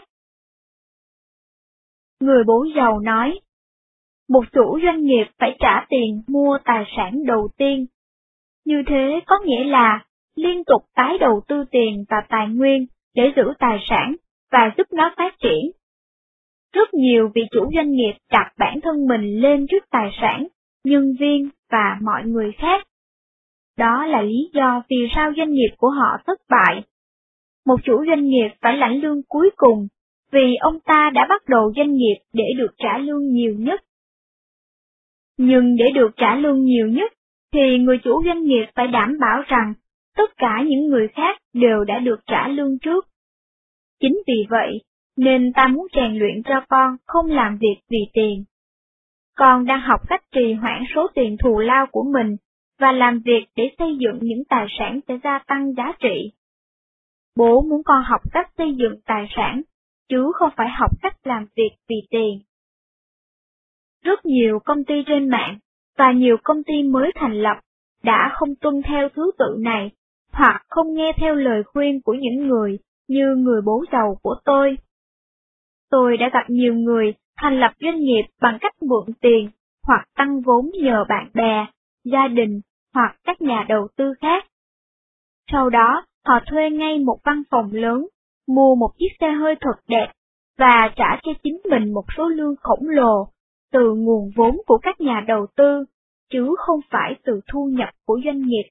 A: Người bố giàu nói, một chủ doanh nghiệp phải trả tiền mua tài sản đầu tiên. Như thế có nghĩa là liên tục tái đầu tư tiền và tài nguyên để giữ tài sản và giúp nó phát triển. Rất nhiều vị chủ doanh nghiệp đặt bản thân mình lên trước tài sản, nhân viên và mọi người khác. Đó là lý do vì sao doanh nghiệp của họ thất bại. Một chủ doanh nghiệp phải lãnh lương cuối cùng, vì ông ta đã bắt đầu doanh nghiệp để được trả lương nhiều nhất. Nhưng để được trả lương nhiều nhất, thì người chủ doanh nghiệp phải đảm bảo rằng tất cả những người khác đều đã được trả lương trước. Chính vì vậy, nên ta muốn rèn luyện cho con không làm việc vì tiền. Con đang học cách trì hoãn số tiền thù lao của mình và làm việc để xây dựng những tài sản sẽ gia tăng giá trị. Bố muốn con học cách xây dựng tài sản, chứ không phải học cách làm việc vì tiền. Rất nhiều công ty trên mạng và nhiều công ty mới thành lập đã không tuân theo thứ tự này, hoặc không nghe theo lời khuyên của những người như người bố giàu của tôi. Tôi đã gặp nhiều người thành lập doanh nghiệp bằng cách mượn tiền hoặc tăng vốn nhờ bạn bè, gia đình hoặc các nhà đầu tư khác. Sau đó, họ thuê ngay một văn phòng lớn, mua một chiếc xe hơi thật đẹp và trả cho chính mình một số lương khổng lồ từ nguồn vốn của các nhà đầu tư, chứ không phải từ thu nhập của doanh nghiệp.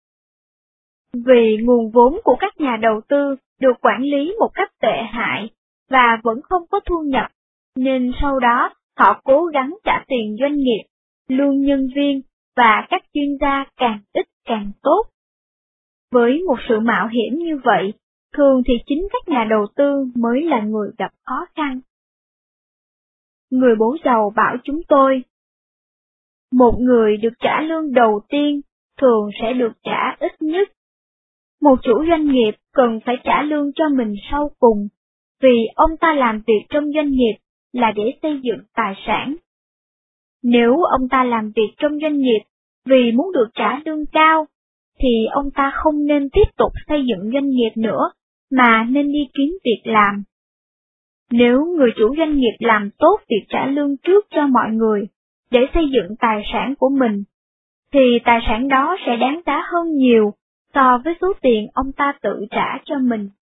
A: Vì nguồn vốn của các nhà đầu tư được quản lý một cách tệ hại và vẫn không có thu nhập, nên sau đó họ cố gắng trả tiền doanh nghiệp, lương nhân viên và các chuyên gia càng ít càng tốt. Với một sự mạo hiểm như vậy, thường thì chính các nhà đầu tư mới là người gặp khó khăn. Người bố giàu bảo chúng tôi, một người được trả lương đầu tiên thường sẽ được trả ít nhất. Một chủ doanh nghiệp cần phải trả lương cho mình sau cùng, vì ông ta làm việc trong doanh nghiệp là để xây dựng tài sản. Nếu ông ta làm việc trong doanh nghiệp vì muốn được trả lương cao, thì ông ta không nên tiếp tục xây dựng doanh nghiệp nữa, mà nên đi kiếm việc làm. Nếu người chủ doanh nghiệp làm tốt việc trả lương trước cho mọi người, để xây dựng tài sản của mình, thì tài sản đó sẽ đáng giá hơn nhiều so với số tiền ông ta tự trả cho mình.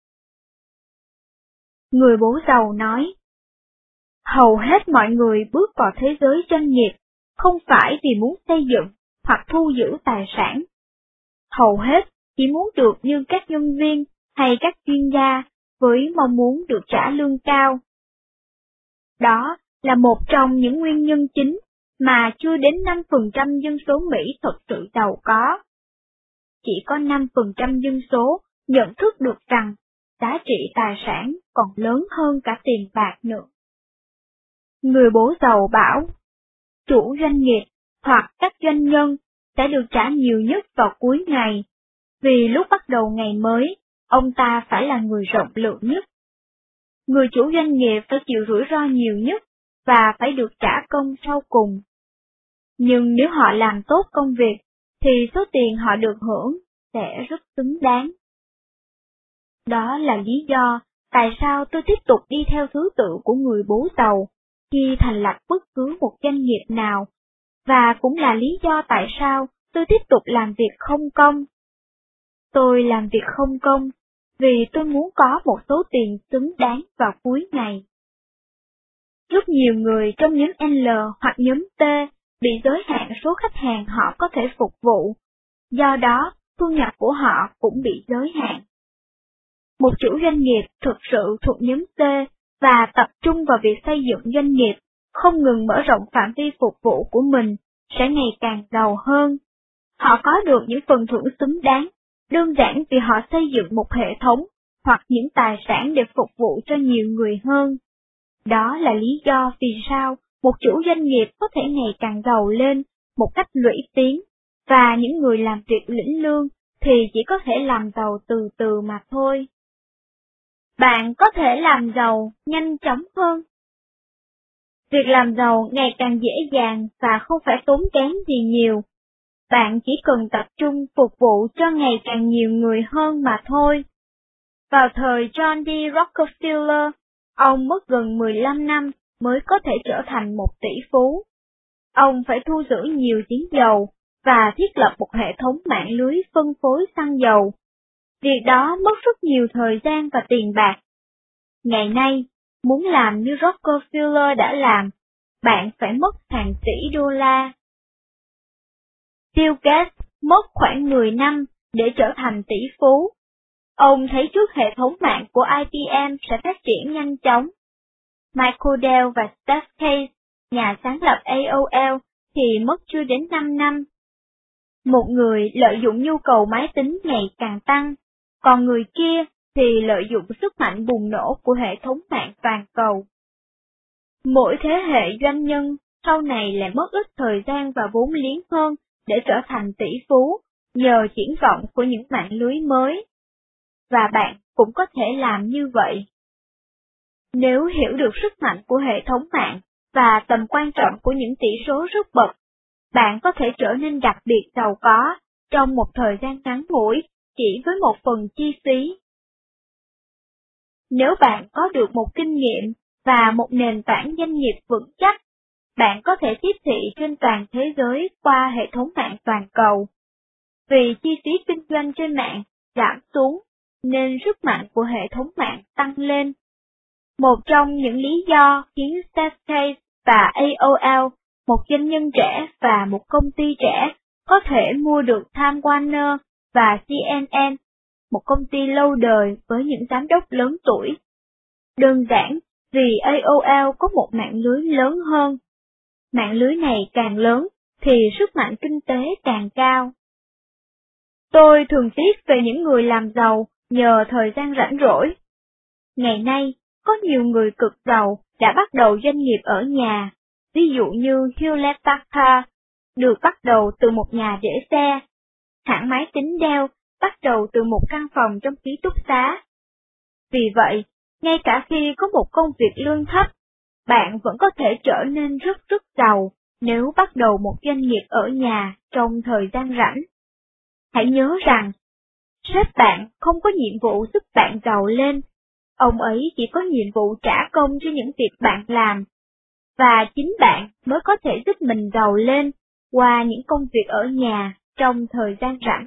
A: Người bố giàu nói, hầu hết mọi người bước vào thế giới doanh nghiệp không phải vì muốn xây dựng hoặc thu giữ tài sản. Hầu hết chỉ muốn được như các nhân viên hay các chuyên gia với mong muốn được trả lương cao. Đó là một trong những nguyên nhân chính mà chưa đến năm phần trăm dân số Mỹ thật sự giàu có. Chỉ có năm phần trăm dân số nhận thức được rằng giá trị tài sản còn lớn hơn cả tiền bạc nữa. Người bố giàu bảo, chủ doanh nghiệp hoặc các doanh nhân sẽ được trả nhiều nhất vào cuối ngày, vì lúc bắt đầu ngày mới, ông ta phải là người rộng lượng nhất. Người chủ doanh nghiệp phải chịu rủi ro nhiều nhất và phải được trả công sau cùng. Nhưng nếu họ làm tốt công việc, thì số tiền họ được hưởng sẽ rất xứng đáng. Đó là lý do tại sao tôi tiếp tục đi theo thứ tự của người bố giàu khi thành lập bất cứ một doanh nghiệp nào, và cũng là lý do tại sao tôi tiếp tục làm việc không công. Tôi làm việc không công vì tôi muốn có một số tiền xứng đáng vào cuối ngày. Rất nhiều người trong nhóm L hoặc nhóm T bị giới hạn số khách hàng họ có thể phục vụ, do đó thu nhập của họ cũng bị giới hạn. Một chủ doanh nghiệp thực sự thuộc nhóm C và tập trung vào việc xây dựng doanh nghiệp, không ngừng mở rộng phạm vi phục vụ của mình, sẽ ngày càng giàu hơn. Họ có được những phần thưởng xứng đáng, đơn giản vì họ xây dựng một hệ thống hoặc những tài sản để phục vụ cho nhiều người hơn. Đó là lý do vì sao một chủ doanh nghiệp có thể ngày càng giàu lên một cách lũy tiến, và những người làm việc lĩnh lương thì chỉ có thể làm giàu từ từ mà thôi. Bạn có thể làm giàu nhanh chóng hơn. Việc làm giàu ngày càng dễ dàng và không phải tốn kém gì nhiều. Bạn chỉ cần tập trung phục vụ cho ngày càng nhiều người hơn mà thôi. Vào thời John D. Rockefeller, ông mất gần mười lăm năm mới có thể trở thành một tỷ phú. Ông phải thu giữ nhiều giếng dầu và thiết lập một hệ thống mạng lưới phân phối xăng dầu. Việc đó mất rất nhiều thời gian và tiền bạc. Ngày nay, muốn làm như Rockefeller đã làm, bạn phải mất hàng tỷ đô la. Bill Gates mất khoảng mười năm để trở thành tỷ phú. Ông thấy trước hệ thống mạng của I B M sẽ phát triển nhanh chóng. Michael Dell và Steve Case, nhà sáng lập A O L, thì mất chưa đến năm năm. Một người lợi dụng nhu cầu máy tính ngày càng tăng, còn người kia thì lợi dụng sức mạnh bùng nổ của hệ thống mạng toàn cầu. Mỗi thế hệ doanh nhân sau này lại mất ít thời gian và vốn liếng hơn để trở thành tỷ phú, nhờ triển vọng của những mạng lưới mới. Và bạn cũng có thể làm như vậy. Nếu hiểu được sức mạnh của hệ thống mạng và tầm quan trọng của những tỷ số rất bậc, bạn có thể trở nên đặc biệt giàu có trong một thời gian ngắn ngủi chỉ với một phần chi phí. Nếu bạn có được một kinh nghiệm và một nền tảng doanh nghiệp vững chắc, bạn có thể tiếp thị trên toàn thế giới qua hệ thống mạng toàn cầu. Vì chi phí kinh doanh trên mạng giảm xuống, nên sức mạnh của hệ thống mạng tăng lên. Một trong những lý do khiến Steve Case và A O L, một doanh nhân trẻ và một công ty trẻ, có thể mua được Time Warner và C N N, một công ty lâu đời với những giám đốc lớn tuổi. Đơn giản vì A O L có một mạng lưới lớn hơn. Mạng lưới này càng lớn thì sức mạnh kinh tế càng cao. Tôi thường tiếc về những người làm giàu nhờ thời gian rảnh rỗi. Ngày nay, có nhiều người cực giàu đã bắt đầu doanh nghiệp ở nhà, ví dụ như Hewlett Packard, được bắt đầu từ một nhà để xe, hãng máy tính Dell bắt đầu từ một căn phòng trong ký túc xá. Vì vậy, ngay cả khi có một công việc lương thấp, bạn vẫn có thể trở nên rất rất giàu nếu bắt đầu một doanh nghiệp ở nhà trong thời gian rảnh. Hãy nhớ rằng, sếp bạn không có nhiệm vụ giúp bạn giàu lên, ông ấy chỉ có nhiệm vụ trả công cho những việc bạn làm, và chính bạn mới có thể giúp mình giàu lên qua những công việc ở nhà trong thời gian rảnh.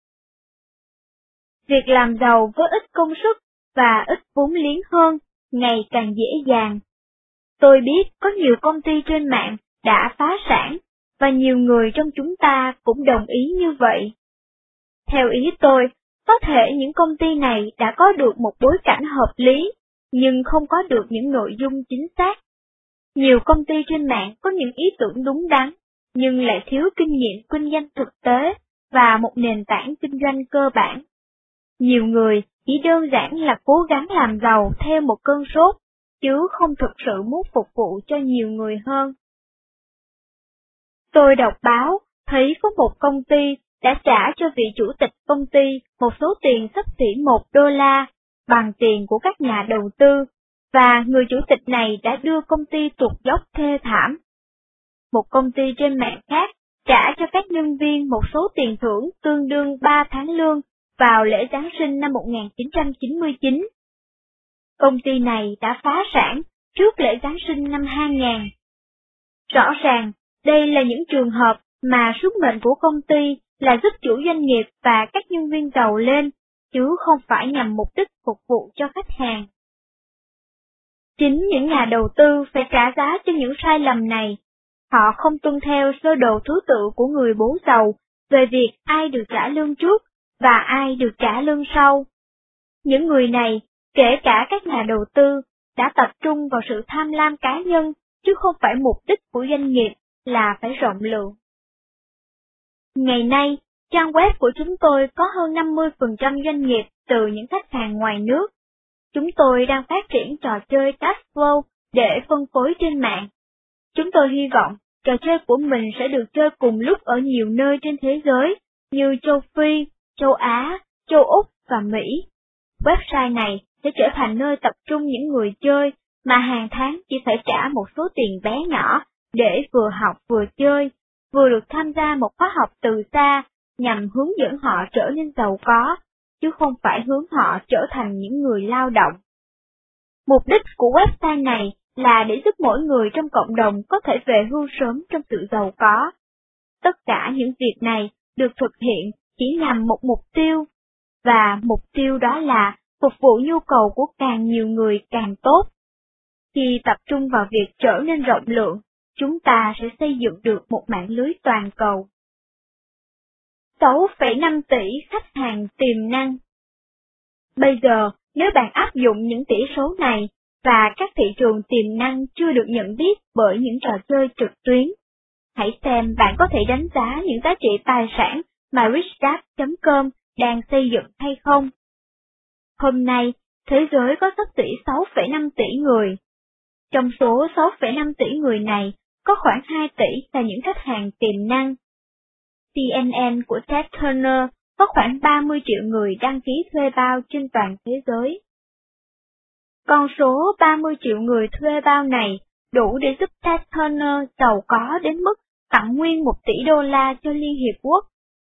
A: Việc làm giàu với ít công sức và ít vốn liếng hơn ngày càng dễ dàng. Tôi biết có nhiều công ty trên mạng đã phá sản, và nhiều người trong chúng ta cũng đồng ý như vậy. Theo ý tôi, có thể những công ty này đã có được một bối cảnh hợp lý, nhưng không có được những nội dung chính xác. Nhiều công ty trên mạng có những ý tưởng đúng đắn, nhưng lại thiếu kinh nghiệm kinh doanh thực tế và một nền tảng kinh doanh cơ bản. Nhiều người chỉ đơn giản là cố gắng làm giàu theo một cơn sốt, chứ không thực sự muốn phục vụ cho nhiều người hơn. Tôi đọc báo, thấy có một công ty đã trả cho vị chủ tịch công ty một số tiền xấp xỉ một đô la, bằng tiền của các nhà đầu tư, và người chủ tịch này đã đưa công ty tụt dốc thê thảm. Một công ty trên mạng khác trả cho các nhân viên một số tiền thưởng tương đương ba tháng lương vào lễ Giáng sinh năm một nghìn chín trăm chín mươi chín. Công ty này đã phá sản trước lễ Giáng sinh năm hai nghìn. Rõ ràng, đây là những trường hợp mà sứ mệnh của công ty là giúp chủ doanh nghiệp và các nhân viên giàu lên, chứ không phải nhằm mục đích phục vụ cho khách hàng. Chính những nhà đầu tư phải trả giá cho những sai lầm này. Họ không tuân theo sơ đồ thứ tự của người bố giàu về việc ai được trả lương trước và ai được trả lương sau. Những người này, kể cả các nhà đầu tư, đã tập trung vào sự tham lam cá nhân, chứ không phải mục đích của doanh nghiệp là phải rộng lượng. Ngày nay, trang web của chúng tôi có hơn năm mươi phần trăm doanh nghiệp từ những khách hàng ngoài nước. Chúng tôi đang phát triển trò chơi cash flow để phân phối trên mạng. Chúng tôi hy vọng trò chơi của mình sẽ được chơi cùng lúc ở nhiều nơi trên thế giới, như châu Phi, châu Á, châu Úc và Mỹ. Website này sẽ trở thành nơi tập trung những người chơi mà hàng tháng chỉ phải trả một số tiền bé nhỏ để vừa học vừa chơi, vừa được tham gia một khóa học từ xa nhằm hướng dẫn họ trở nên giàu có, chứ không phải hướng họ trở thành những người lao động. Mục đích của website này là để giúp mỗi người trong cộng đồng có thể về hưu sớm trong sự giàu có. Tất cả những việc này được thực hiện chỉ nhằm một mục tiêu, và mục tiêu đó là phục vụ nhu cầu của càng nhiều người càng tốt. Khi tập trung vào việc trở nên rộng lượng, chúng ta sẽ xây dựng được một mạng lưới toàn cầu. sáu phẩy năm tỷ khách hàng tiềm năng. Bây giờ, nếu bạn áp dụng những tỷ số này, và các thị trường tiềm năng chưa được nhận biết bởi những trò chơi trực tuyến, hãy xem bạn có thể đánh giá những giá trị tài sản mà richdad chấm com đang xây dựng hay không. Hôm nay, thế giới có xấp xỉ sáu phẩy năm tỷ người. Trong số sáu phẩy năm tỷ người này, có khoảng hai tỷ là những khách hàng tiềm năng. xê en en của Ted Turner có khoảng ba mươi triệu người đăng ký thuê bao trên toàn thế giới. Con số ba mươi triệu người thuê bao này đủ để giúp Ted Turner giàu có đến mức tặng nguyên một tỷ đô la cho Liên Hiệp Quốc.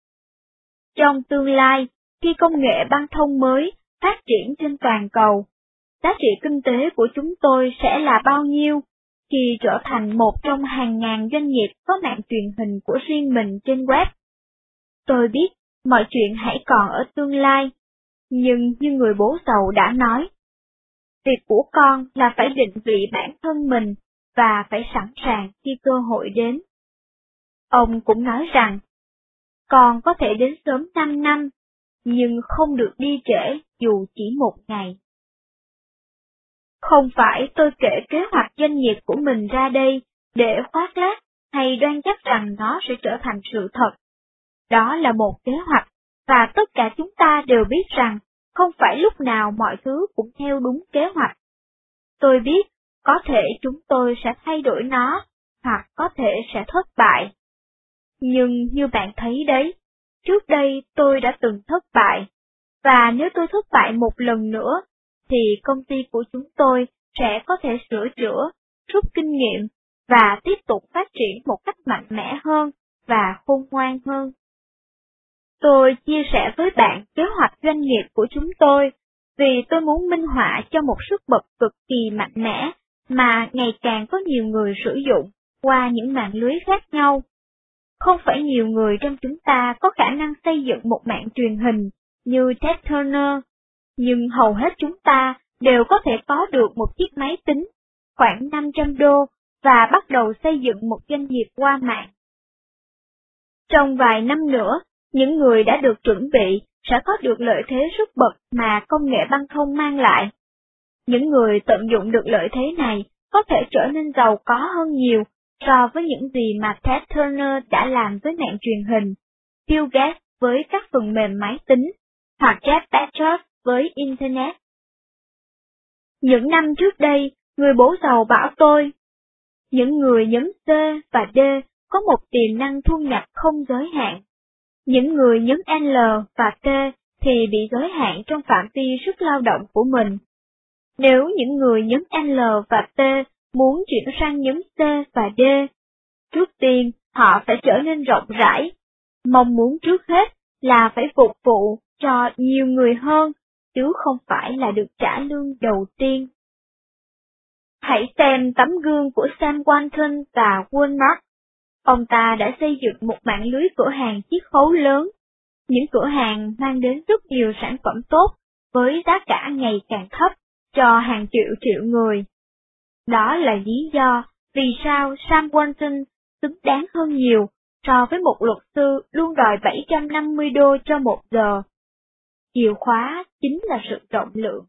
A: Trong tương lai, khi công nghệ băng thông mới phát triển trên toàn cầu, giá trị kinh tế của chúng tôi sẽ là bao nhiêu khi trở thành một trong hàng ngàn doanh nghiệp có mạng truyền hình của riêng mình trên web? Tôi biết mọi chuyện hãy còn ở tương lai, nhưng như người bố giàu đã nói, việc của con là phải định vị bản thân mình và phải sẵn sàng khi cơ hội đến. Ông cũng nói rằng, con có thể đến sớm năm năm, nhưng không được đi trễ dù chỉ một ngày. Không phải tôi kể kế hoạch doanh nghiệp của mình ra đây để khoác lác hay đoan chắc rằng nó sẽ trở thành sự thật. Đó là một kế hoạch, và tất cả chúng ta đều biết rằng không phải lúc nào mọi thứ cũng theo đúng kế hoạch. Tôi biết, có thể chúng tôi sẽ thay đổi nó, hoặc có thể sẽ thất bại. Nhưng như bạn thấy đấy, trước đây tôi đã từng thất bại, và nếu tôi thất bại một lần nữa, thì công ty của chúng tôi sẽ có thể sửa chữa, rút kinh nghiệm, và tiếp tục phát triển một cách mạnh mẽ hơn và khôn ngoan hơn. Tôi chia sẻ với bạn kế hoạch doanh nghiệp của chúng tôi, vì tôi muốn minh họa cho một sức bật cực kỳ mạnh mẽ mà ngày càng có nhiều người sử dụng qua những mạng lưới khác nhau. Không phải nhiều người trong chúng ta có khả năng xây dựng một mạng truyền hình như Ted Turner, nhưng hầu hết chúng ta đều có thể có được một chiếc máy tính, khoảng năm trăm đô, và bắt đầu xây dựng một doanh nghiệp qua mạng. Trong vài năm nữa, những người đã được chuẩn bị sẽ có được lợi thế sức bật mà công nghệ băng thông mang lại. Những người tận dụng được lợi thế này có thể trở nên giàu có hơn nhiều so với những gì mà Ted Turner đã làm với mạng truyền hình, Bill Gates với các phần mềm máy tính, hoặc Jeff Bezos với Internet. Những năm trước đây, người bố giàu bảo tôi, những người nhóm C và D có một tiềm năng thu nhập không giới hạn. Những người nhóm L và T thì bị giới hạn trong phạm vi sức lao động của mình. Nếu những người nhóm L và T muốn chuyển sang nhóm C và D, trước tiên họ phải trở nên rộng rãi. Mong muốn trước hết là phải phục vụ cho nhiều người hơn, chứ không phải là được trả lương đầu tiên. Hãy xem tấm gương của Sam Walton và Walmart. Ông ta đã xây dựng một mạng lưới cửa hàng chiết khấu lớn. Những cửa hàng mang đến rất nhiều sản phẩm tốt với giá cả ngày càng thấp cho hàng triệu triệu người. Đó là lý do vì sao Sam Walton xứng đáng hơn nhiều so với một luật sư luôn đòi bảy trăm năm mươi đô cho một giờ. Chìa khóa chính là sự rộng lượng.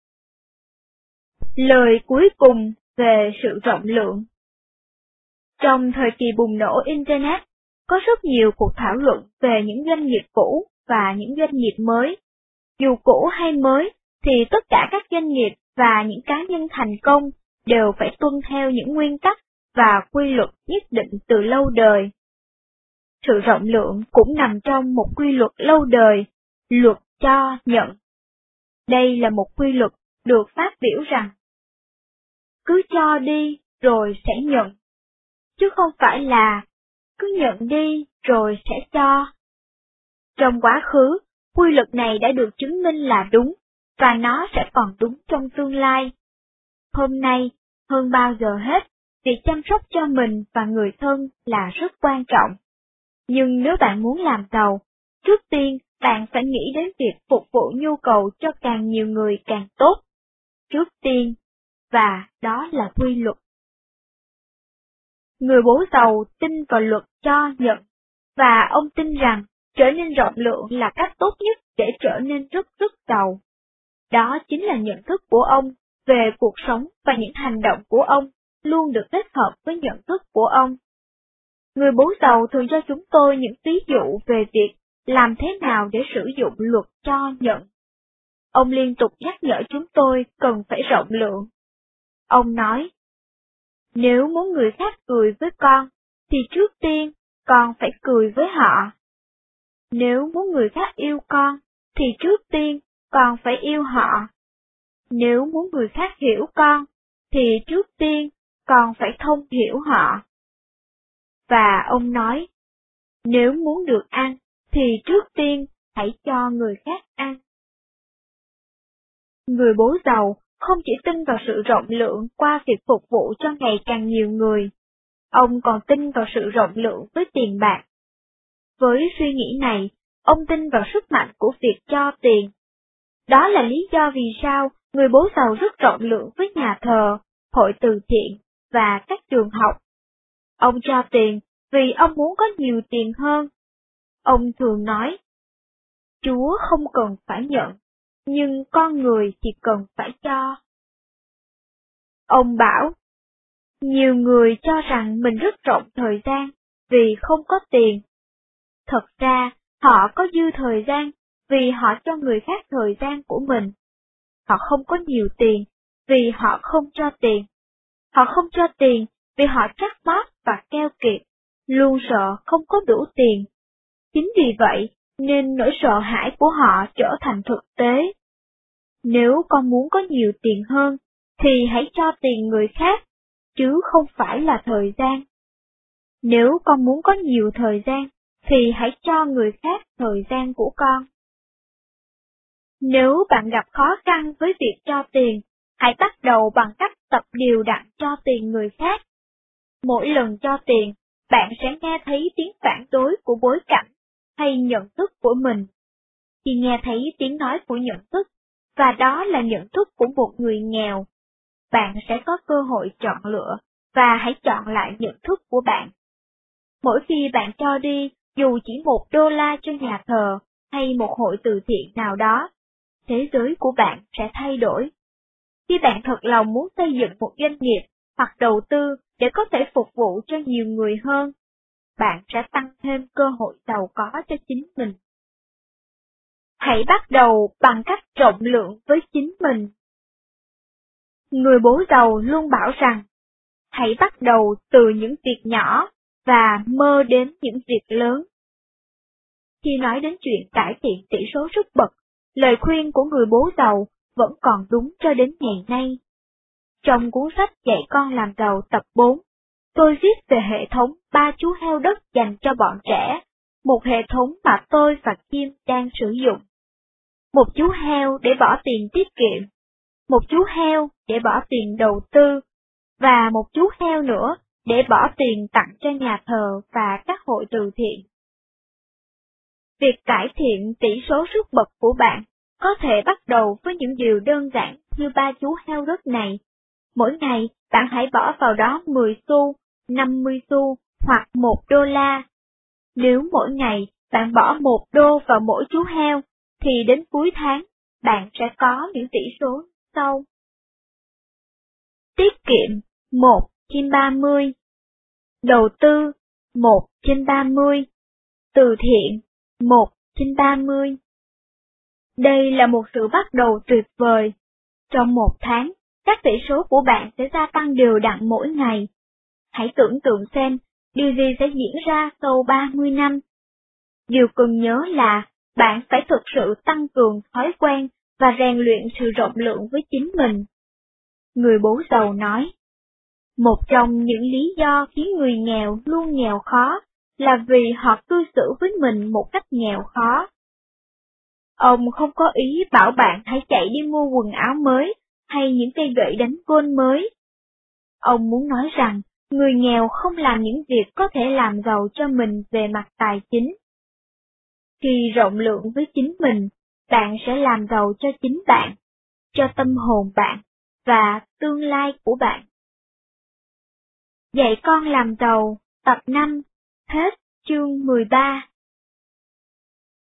A: Lời cuối cùng về sự rộng lượng. Trong thời kỳ bùng nổ Internet, có rất nhiều cuộc thảo luận về những doanh nghiệp cũ và những doanh nghiệp mới. Dù cũ hay mới, thì tất cả các doanh nghiệp và những cá nhân thành công đều phải tuân theo những nguyên tắc và quy luật nhất định từ lâu đời. Sự rộng lượng cũng nằm trong một quy luật lâu đời, luật cho nhận. Đây là một quy luật được phát biểu rằng, cứ cho đi rồi sẽ nhận, chứ không phải là cứ nhận đi rồi sẽ cho. Trong quá khứ, quy luật này đã được chứng minh là đúng, và nó sẽ còn đúng trong tương lai. Hôm nay, hơn bao giờ hết, việc chăm sóc cho mình và người thân là rất quan trọng. Nhưng nếu bạn muốn làm giàu, trước tiên bạn phải nghĩ đến việc phục vụ nhu cầu cho càng nhiều người càng tốt. Trước tiên, và đó là quy luật. Người bố giàu tin vào luật cho nhận, và ông tin rằng trở nên rộng lượng là cách tốt nhất để trở nên rất rất giàu. Đó chính là nhận thức của ông về cuộc sống, và những hành động của ông luôn được kết hợp với nhận thức của ông. Người bố giàu thường cho chúng tôi những ví dụ về việc làm thế nào để sử dụng luật cho nhận. Ông liên tục nhắc nhở chúng tôi cần phải rộng lượng. Ông nói, nếu muốn người khác cười với con, thì trước tiên con phải cười với họ. Nếu muốn người khác yêu con, thì trước tiên con phải yêu họ. Nếu muốn người khác hiểu con, thì trước tiên con phải thông hiểu họ. Và ông nói, nếu muốn được ăn, thì trước tiên hãy cho người khác ăn. Người bố giàu không chỉ tin vào sự rộng lượng qua việc phục vụ cho ngày càng nhiều người, ông còn tin vào sự rộng lượng với tiền bạc. Với suy nghĩ này, ông tin vào sức mạnh của việc cho tiền. Đó là lý do vì sao người bố giàu rất rộng lượng với nhà thờ, hội từ thiện và các trường học. Ông cho tiền vì ông muốn có nhiều tiền hơn. Ông thường nói, Chúa không cần phải nhận, nhưng con người thì cần phải cho. Ông bảo, nhiều người cho rằng mình rất rộng thời gian vì không có tiền. Thật ra, họ có dư thời gian vì họ cho người khác thời gian của mình. Họ không có nhiều tiền vì họ không cho tiền. Họ không cho tiền vì họ trắc móc và keo kiệt, luôn sợ không có đủ tiền. Chính vì vậy nên nỗi sợ hãi của họ trở thành thực tế. Nếu con muốn có nhiều tiền hơn, thì hãy cho tiền người khác, chứ không phải là thời gian. Nếu con muốn có nhiều thời gian, thì hãy cho người khác thời gian của con. Nếu bạn gặp khó khăn với việc cho tiền, hãy bắt đầu bằng cách tập đều đặn cho tiền người khác. Mỗi lần cho tiền, bạn sẽ nghe thấy tiếng phản đối của bối cảnh hay nhận thức của mình. Khi nghe thấy tiếng nói của nhận thức, và đó là nhận thức của một người nghèo, bạn sẽ có cơ hội chọn lựa, và hãy chọn lại nhận thức của bạn. Mỗi khi bạn cho đi, dù chỉ một đô la cho nhà thờ, hay một hội từ thiện nào đó, thế giới của bạn sẽ thay đổi. Khi bạn thật lòng muốn xây dựng một doanh nghiệp hoặc đầu tư để có thể phục vụ cho nhiều người hơn, bạn sẽ tăng thêm cơ hội giàu có cho chính mình. Hãy bắt đầu bằng cách rộng lượng với chính mình. Người bố giàu luôn bảo rằng, hãy bắt đầu từ những việc nhỏ và mơ đến những việc lớn. Khi nói đến chuyện cải thiện tỷ số sức bật, lời khuyên của người bố giàu vẫn còn đúng cho đến ngày nay. Trong cuốn sách Dạy con làm giàu tập bốn, tôi viết về hệ thống ba chú heo đất dành cho bọn trẻ, một hệ thống mà tôi và Kim đang sử dụng. Một chú heo để bỏ tiền tiết kiệm, một chú heo để bỏ tiền đầu tư, và một chú heo nữa để bỏ tiền tặng cho nhà thờ và các hội từ thiện. Việc cải thiện tỷ số sức bật của bạn có thể bắt đầu với những điều đơn giản như ba chú heo đất này. Mỗi ngày, bạn hãy bỏ vào đó mười xu, năm mươi xu hoặc một đô la. Nếu mỗi ngày bạn bỏ một đô vào mỗi chú heo, thì đến cuối tháng, bạn sẽ có những tỷ số sau. Tiết kiệm một trên ba mươi, đầu tư một trên ba mươi, từ thiện một trên ba mươi. Đây là một sự bắt đầu tuyệt vời. Trong một tháng, các tỷ số của bạn sẽ gia tăng đều đặn mỗi ngày. Hãy tưởng tượng xem, điều gì sẽ diễn ra sau ba mươi năm. Điều cần nhớ là bạn phải thực sự tăng cường thói quen và rèn luyện sự rộng lượng với chính mình. Người bố giàu nói, một trong những lý do khiến người nghèo luôn nghèo khó là vì họ cư xử với mình một cách nghèo khó. Ông không có ý bảo bạn hãy chạy đi mua quần áo mới hay những cây gậy đánh gôn mới. Ông muốn nói rằng, người nghèo không làm những việc có thể làm giàu cho mình về mặt tài chính. Khi rộng lượng với chính mình, bạn sẽ làm giàu cho chính bạn, cho tâm hồn bạn, và tương lai của bạn. Dạy con làm giàu, tập năm, hết chương mười ba.